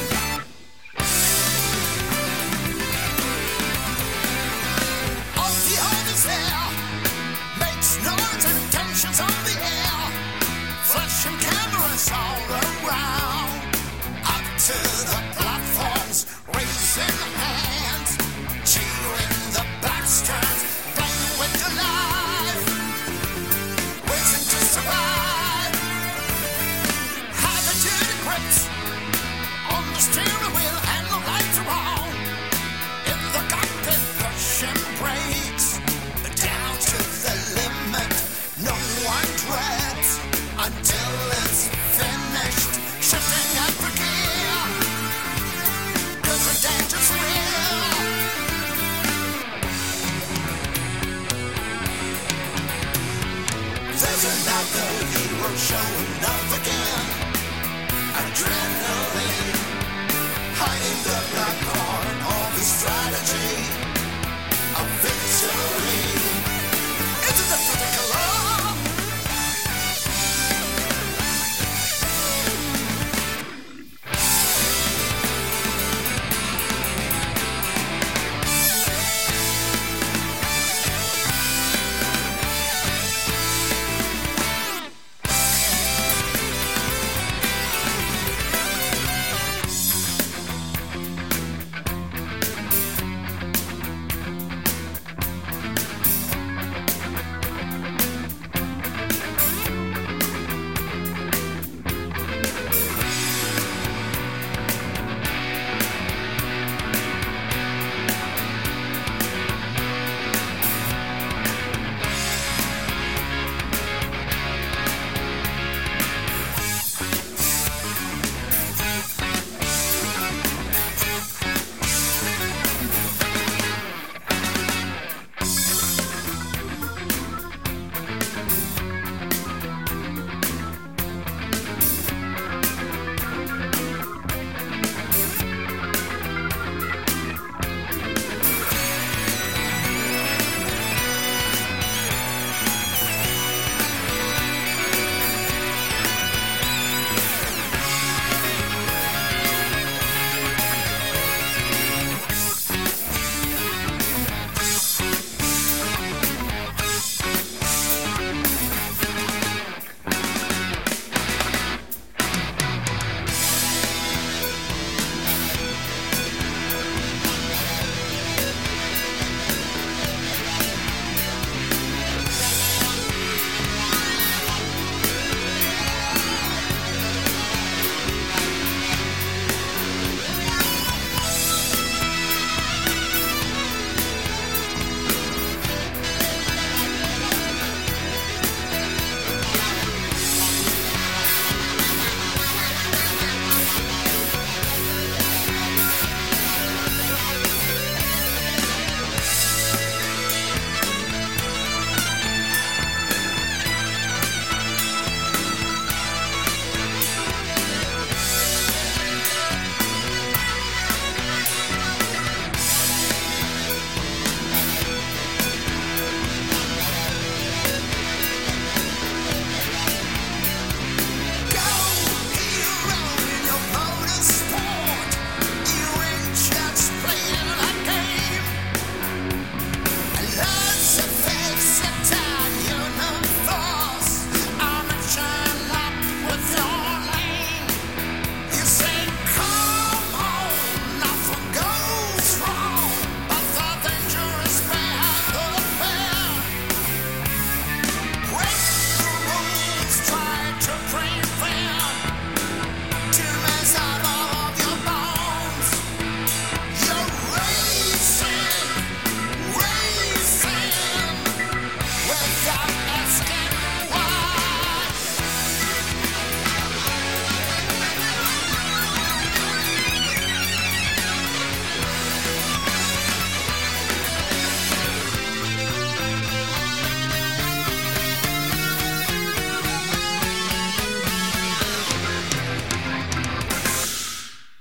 S4: Of the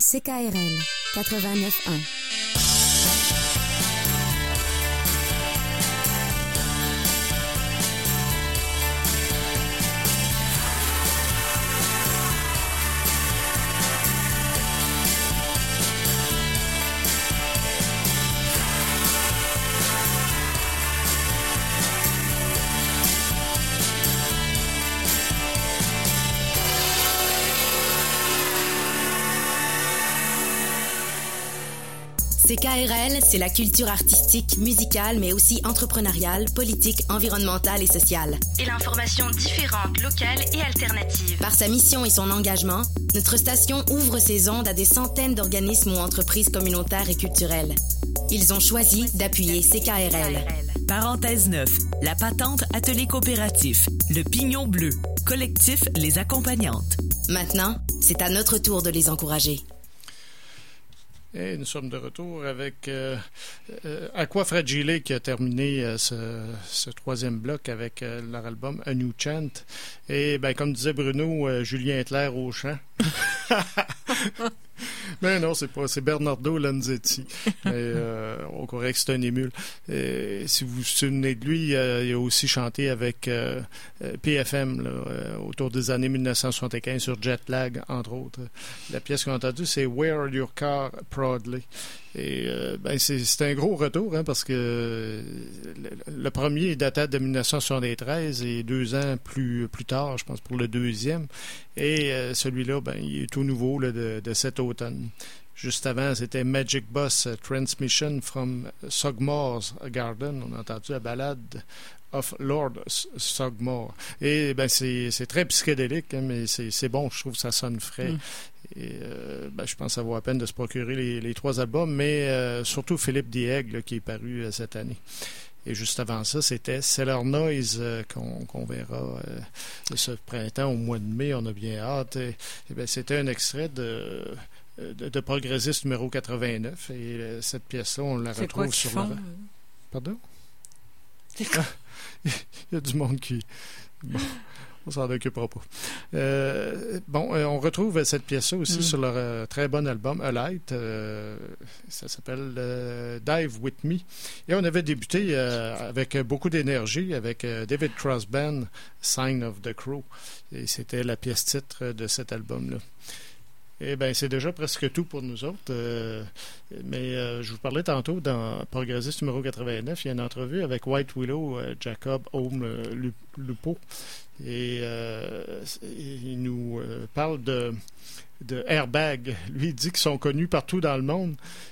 S7: C K R L quatre-vingt-neuf un. C K R L, c'est la culture artistique, musicale, mais aussi entrepreneuriale, politique, environnementale et sociale.
S6: Et l'information différente, locale et alternative.
S7: Par sa mission et son engagement, notre station ouvre ses ondes à des centaines d'organismes ou entreprises communautaires et culturelles. Ils ont choisi d'appuyer C K R L.
S11: Parenthèse neuf. La patente Atelier coopératif. Le Pignon bleu. Collectif Les Accompagnantes.
S7: Maintenant, c'est à notre tour de les encourager.
S1: Et nous sommes de retour avec euh, euh, Aqua Fragile qui a terminé euh, ce, ce troisième bloc avec euh, leur album A New Chant. Et ben, comme disait Bruno, euh, Julien Hitler au chant. Mais non, c'est pas, c'est Bernardo Lanzetti. Mais, euh, on croirait que c'est un émule. Et, si vous vous souvenez de lui, euh, il a aussi chanté avec euh, P F M là, euh, autour des années mille neuf cent soixante-quinze sur Jetlag, entre autres. La pièce qu'on a entendue, c'est Wear Your Car Proudly. Et euh, ben c'est, c'est un gros retour, hein, parce que le, le premier datait de mille neuf cent soixante-treize et deux ans plus, plus tard, je pense, pour le deuxième. Et euh, celui-là, ben, il est tout nouveau là, de, de cet automne. Juste avant, c'était Magic Bus Transmission from Sogmore's Garden. On a entendu la ballade of Lord Sogmore. Et ben c'est, c'est très psychédélique, hein, mais c'est, c'est bon, je trouve que ça sonne frais. Mm. Et euh, ben, je pense que ça vaut la peine de se procurer les, les trois albums, mais euh, surtout Philippe Diègue là, qui est paru euh, cette année. Et juste avant ça, c'était Cellar Noise euh, qu'on, qu'on verra euh, ce printemps au mois de mai. On a bien hâte. Et, et ben, c'était un extrait de, de, de Progressiste numéro quatre-vingt-neuf. Et euh, cette pièce-là, on la
S2: c'est
S1: retrouve
S2: quoi
S1: sur
S2: font,
S1: le...
S2: euh...
S1: Pardon? Ah, il y a du monde qui... Bon. On s'en occupera pas. Euh, bon, euh, on retrouve cette pièce-là aussi mm. sur leur euh, très bon album, A Light. Euh, ça s'appelle euh, Dive With Me. Et on avait débuté euh, avec beaucoup d'énergie avec euh, David Cross Band, Sign of the Crow. Et c'était la pièce titre de cet album-là. Eh bien, c'est déjà presque tout pour nous autres. Euh, mais euh, je vous parlais tantôt dans Progressiste numéro quatre-vingt-neuf, il y a une entrevue avec White Willow, euh, Jacob Home euh, Lupo. Et euh, il nous euh, parle de, de Airbag. Lui, il dit qu'ils sont connus partout dans le monde,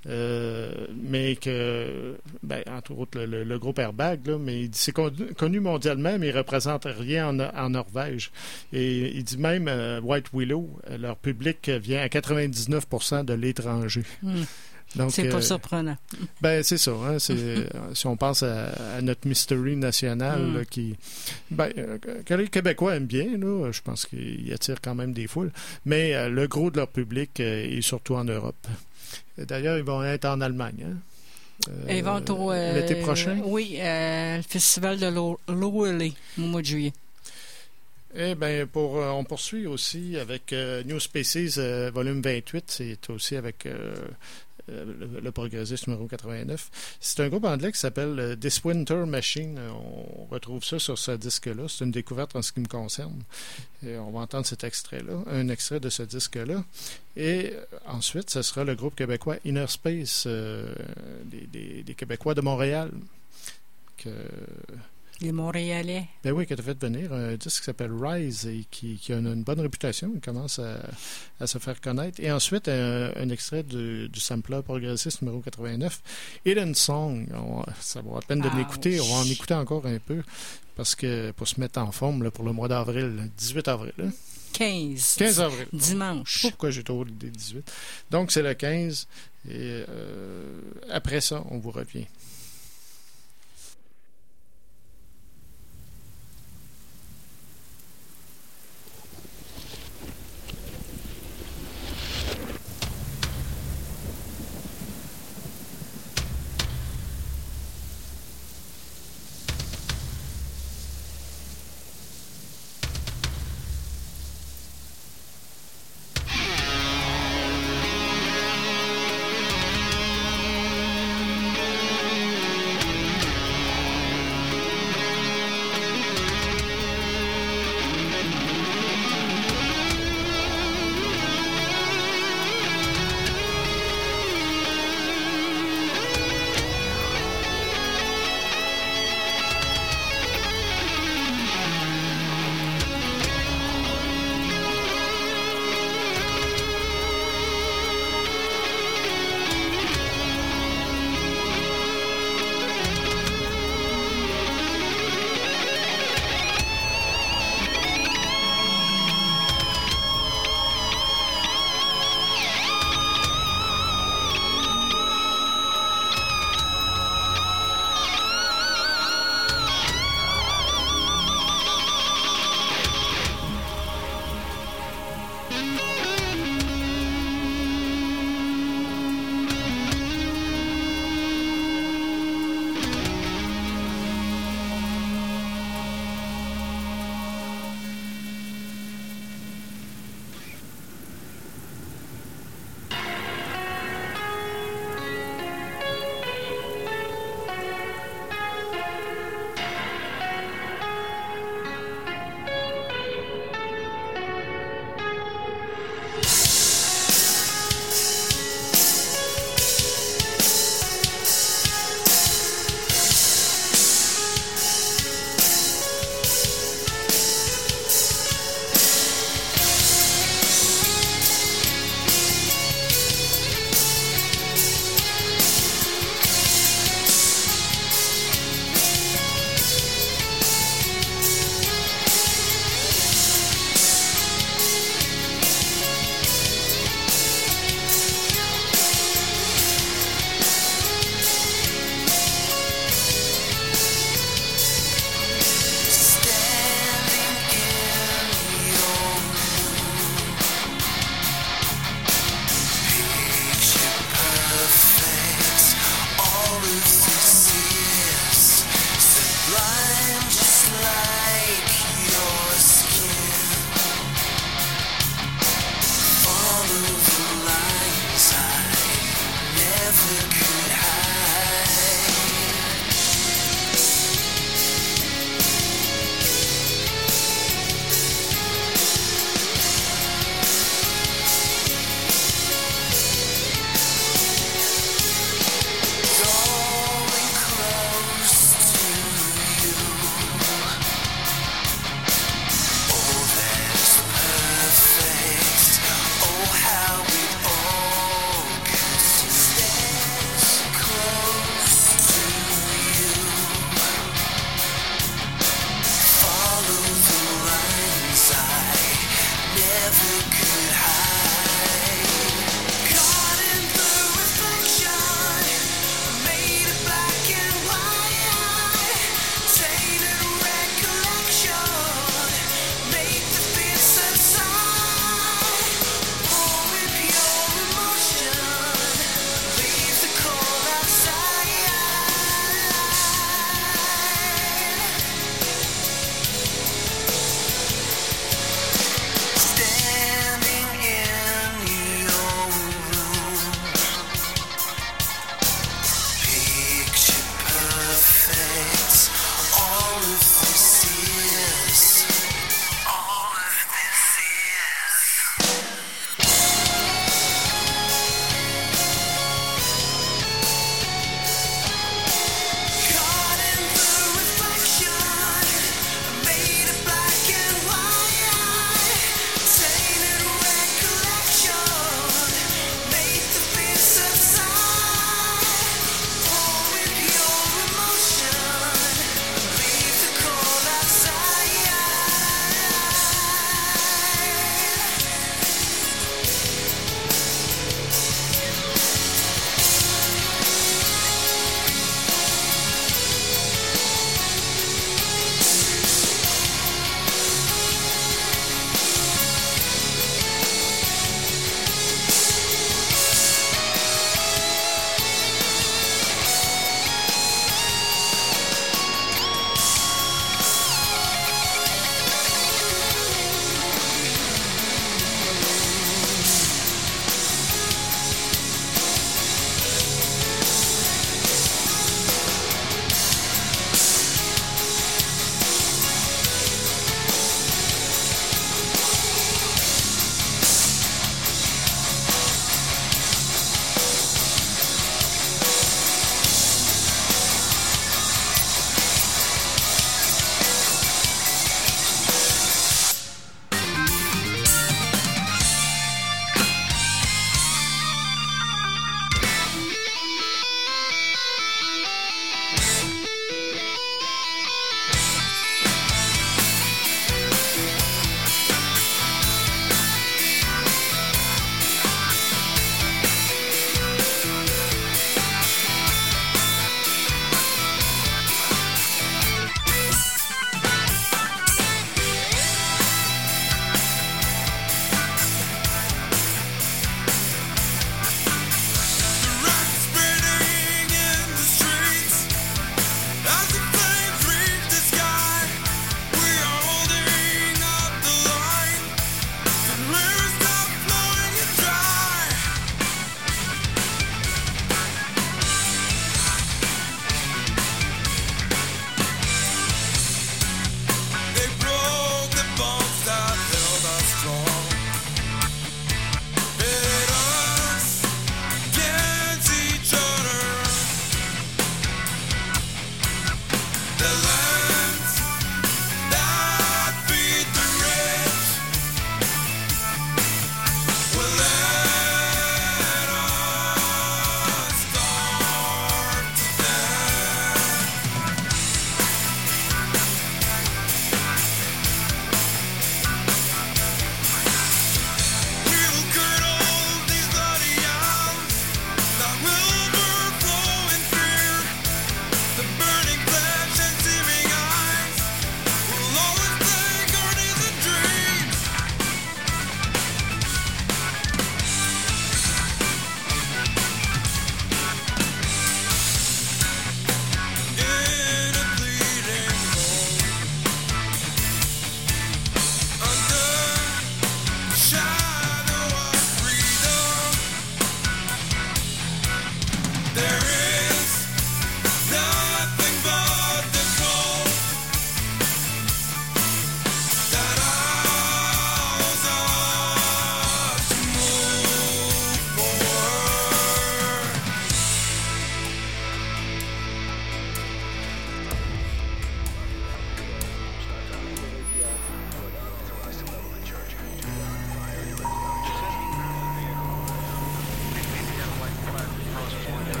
S1: euh, mais que, ben, entre autres, le, le groupe Airbag, là, mais il dit c'est connu mondialement, mais ils ne représentent rien en, en Norvège. Et il dit même, euh, White Willow, leur public vient à quatre-vingt-dix-neuf pour cent de l'étranger. Mm.
S2: Donc, c'est pas
S1: euh,
S2: surprenant.
S1: Ben, c'est ça. Hein, c'est, si on pense à, à notre mystery national, mm. là, qui. Ben, euh, que les Québécois aiment bien, là, je pense qu'ils attirent quand même des foules. Mais euh, le gros de leur public euh, est surtout en Europe. D'ailleurs, ils vont être en Allemagne. Hein? Euh,
S2: ils vont au, euh,
S1: l'été prochain?
S2: Oui, euh, le festival de Lowell au mois de juillet.
S1: Eh bien, pour, euh, on poursuit aussi avec euh, New Species, euh, volume vingt-huit. C'est aussi avec euh, le, le Progressiste numéro quatre-vingt-neuf. C'est un groupe anglais qui s'appelle euh, This Winter Machine. On retrouve ça sur ce disque-là. C'est une découverte en ce qui me concerne. Et on va entendre cet extrait-là, un extrait de ce disque-là. Et euh, ensuite, ce sera le groupe québécois Inner Space, euh, des, des, des Québécois de Montréal. Que...
S2: Les Montréalais.
S1: Ben oui, qui a fait venir un disque qui s'appelle Rise et qui, qui a une, une bonne réputation. Il commence à, à se faire connaître. Et ensuite, un, un extrait du, du sampler progressiste numéro quatre-vingt-neuf, Hidden Song. On, ça vaut la peine de ah, l'écouter. Oui. On va en écouter encore un peu parce que pour se mettre en forme là, pour le mois d'avril, dix-huit avril. Là.
S2: quinze.
S1: quinze avril.
S2: Dimanche.
S1: Je sais pas pourquoi j'ai trop l'idée dix-huit. Donc, c'est le quinze. Et euh, après ça, on vous revient.
S3: like your skin. Follow the lines I never could hide. Going close to you.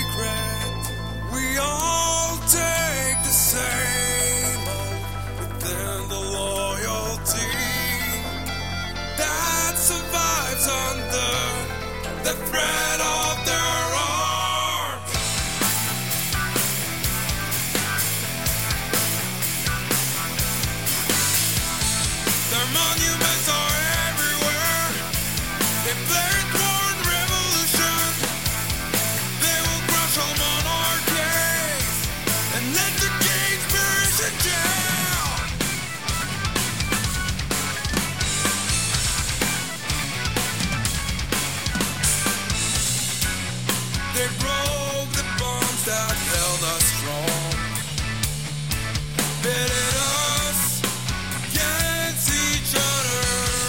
S3: regret. We all take the same oath within the loyalty that survives under the threat of their arms. Their monuments are everywhere. If there's one revolution, they will crush all monarchies and let the kings perish in jail. They broke the bonds that held us strong, pitted us against each other.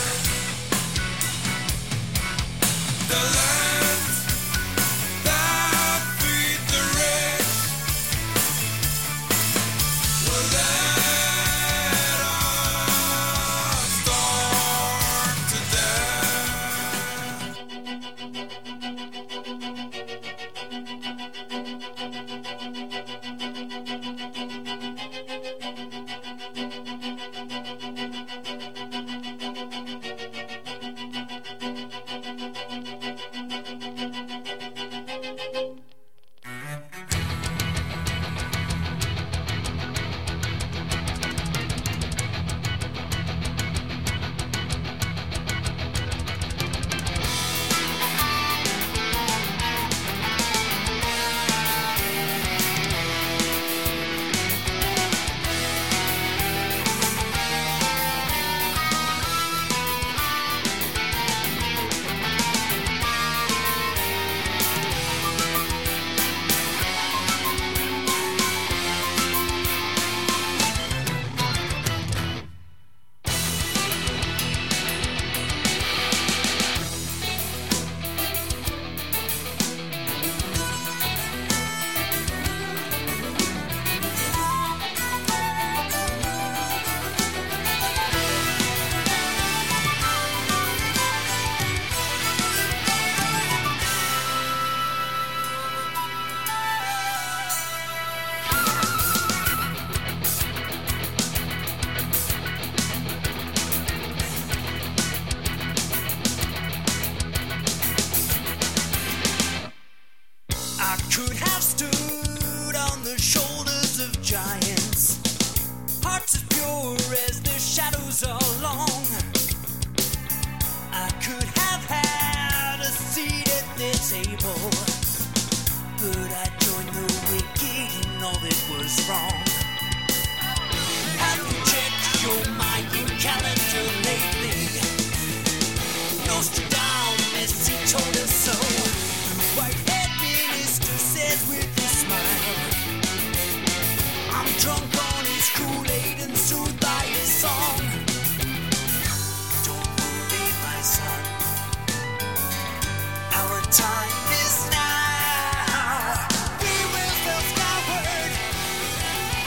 S3: The lands that feed the rich will let us starve to I could have stood on the shoulders of giants, hearts as pure as their shadows are long. I could have had a seat at their table, but I joined the wicked in all that was wrong. Have you checked your Mayan calendar lately? Nostradamus, he told us so. White-haired minister says with a smile, I'm drunk on his Kool-Aid and soothed by his song. Don't worry, my son, our time is now. We will sail skyward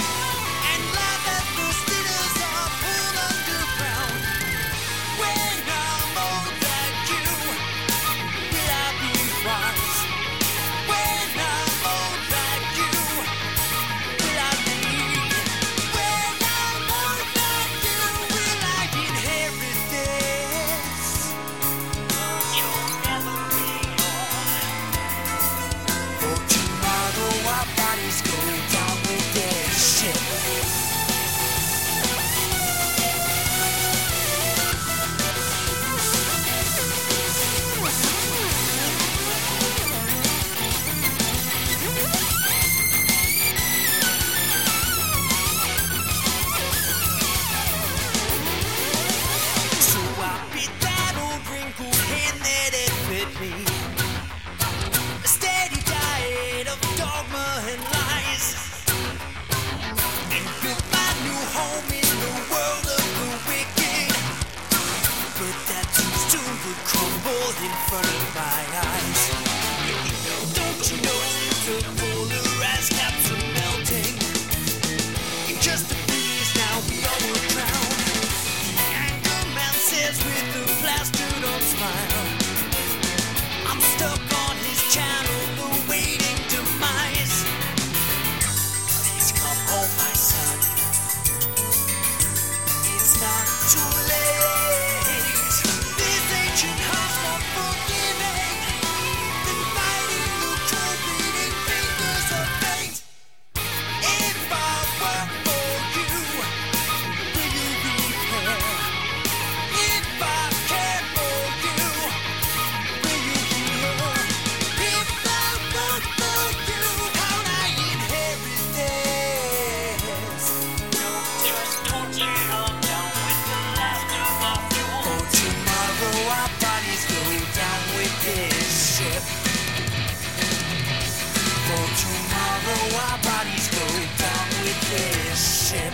S3: our bodies go down with this ship.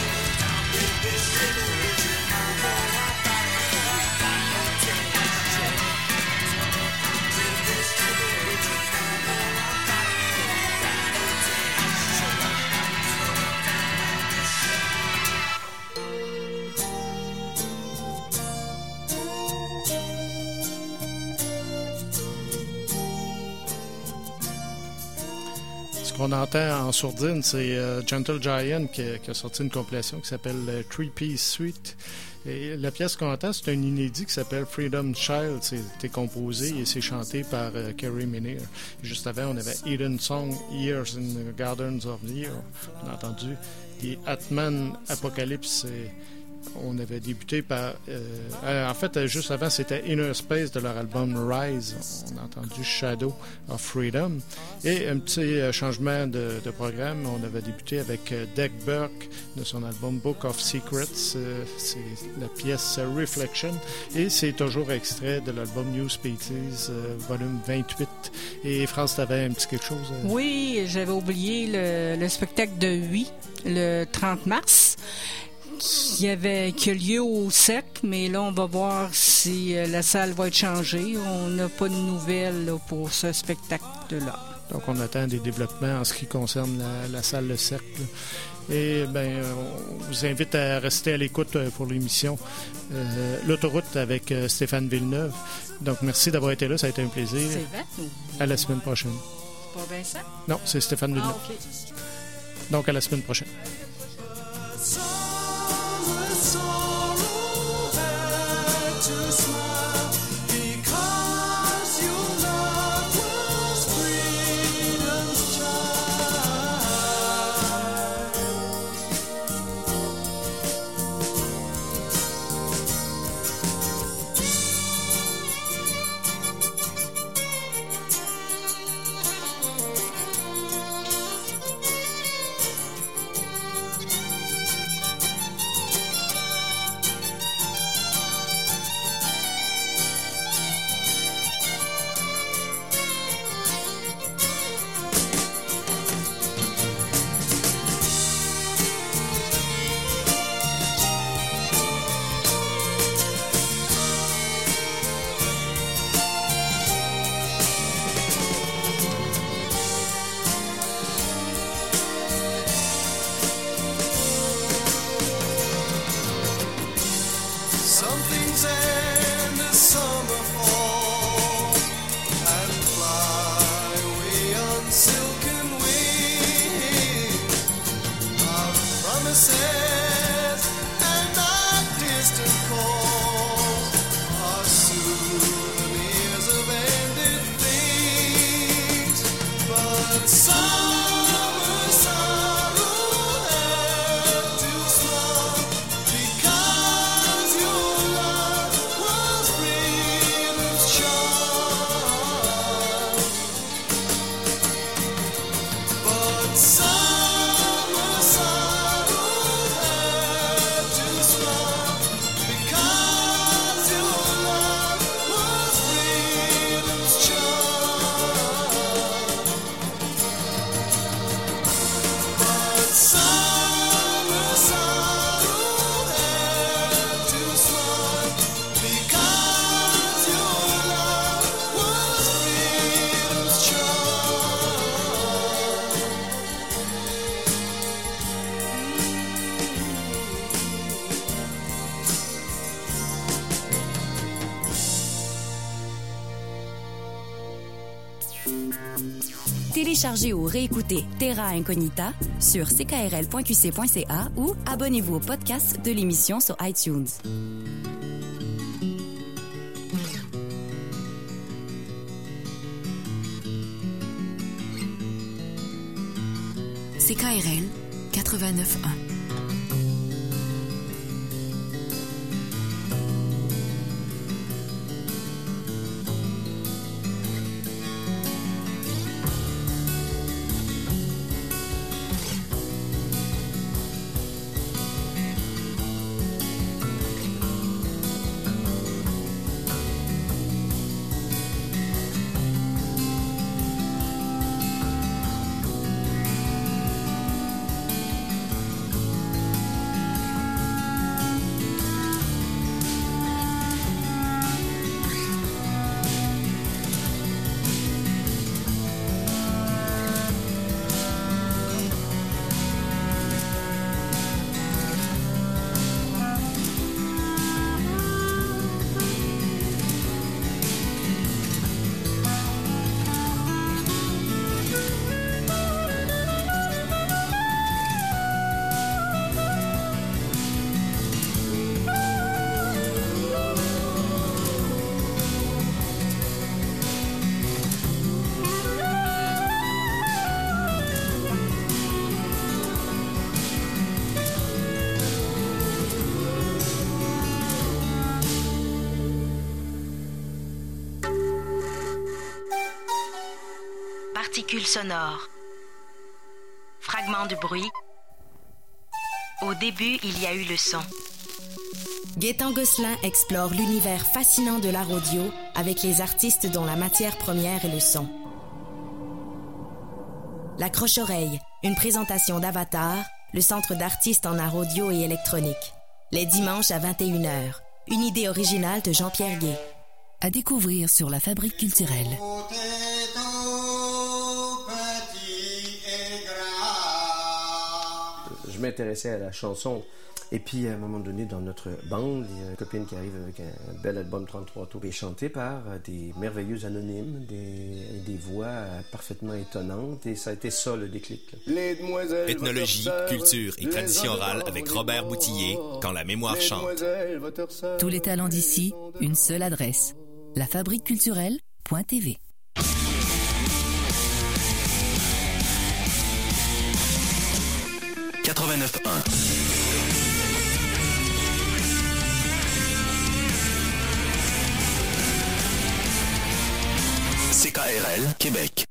S3: Ship.
S1: qu'on entend en sourdine, c'est euh, Gentle Giant qui a, qui a sorti une compilation qui s'appelle euh, Three Piece Suite. Et la pièce qu'on entend, c'est un inédit qui s'appelle Freedom Child. C'était composé et c'est chanté par euh, Kerry Minnear. Juste avant, on avait Eden Song, Years in the Gardens of the Year. On a entendu. Et Atman Apocalypse, et on avait débuté par... Euh, en fait, juste avant, c'était Inner Space de leur album Rise. On a entendu Shadow of Freedom. Et un petit euh, changement de, de programme. On avait débuté avec euh, Deck Burke de son album Book of Secrets. Euh, c'est la pièce Reflection. Et c'est toujours extrait de l'album New Species, euh, volume vingt-huit. Et France, t'avais un petit quelque chose? Euh...
S2: Oui, j'avais oublié le, le spectacle de Huy, le trente mars. Qui, avait, qui a lieu au C E C, mais là, on va voir si euh, la salle va être changée. On n'a pas de nouvelles là, pour ce spectacle-là.
S1: Donc, on attend des développements en ce qui concerne la, la salle Le Cercle. Et bien, on vous invite à rester à l'écoute pour l'émission euh, L'autoroute avec euh, Stéphane Villeneuve. Donc, merci d'avoir été là. Ça a été un plaisir.
S2: C'est vrai?
S1: À la semaine prochaine.
S2: C'est pas Vincent?
S1: Non, c'est Stéphane Villeneuve.
S2: Ah, OK.
S1: Donc, à la semaine prochaine.
S4: To smile because your love was freedom's child.
S7: Téléchargez ou réécoutez Terra Incognita sur c k r l point q c point c a ou abonnez-vous au podcast de l'émission sur iTunes. C K R L quatre-vingt-neuf un. particules sonores. Fragment de bruit. Au début, il y a eu le son. Gaétan Gosselin explore l'univers fascinant de l'art audio avec les artistes dont la matière première est le son. La Croche-Oreille, une présentation d'Avatar, le centre d'artistes en art audio et électronique. Les dimanches à vingt et une heures. Une idée originale de Jean-Pierre Gué.
S12: À découvrir sur la Fabrique culturelle.
S13: Je m'intéressais à la chanson. Et puis, à un moment donné, dans notre bande, il y a une copine qui arrive avec un bel album trente-trois tours et chanté par des merveilleux anonymes, des, des voix parfaitement étonnantes. Et ça a été ça, le déclic. Les demoiselles
S9: Ethnologie, culture et tradition orale avec Robert Boutillier, Quand la mémoire chante.
S12: Tous les talents d'ici, une seule adresse. la fabrique culturelle point t v.
S14: quatre-vingt-neuf un. C K R L, Québec.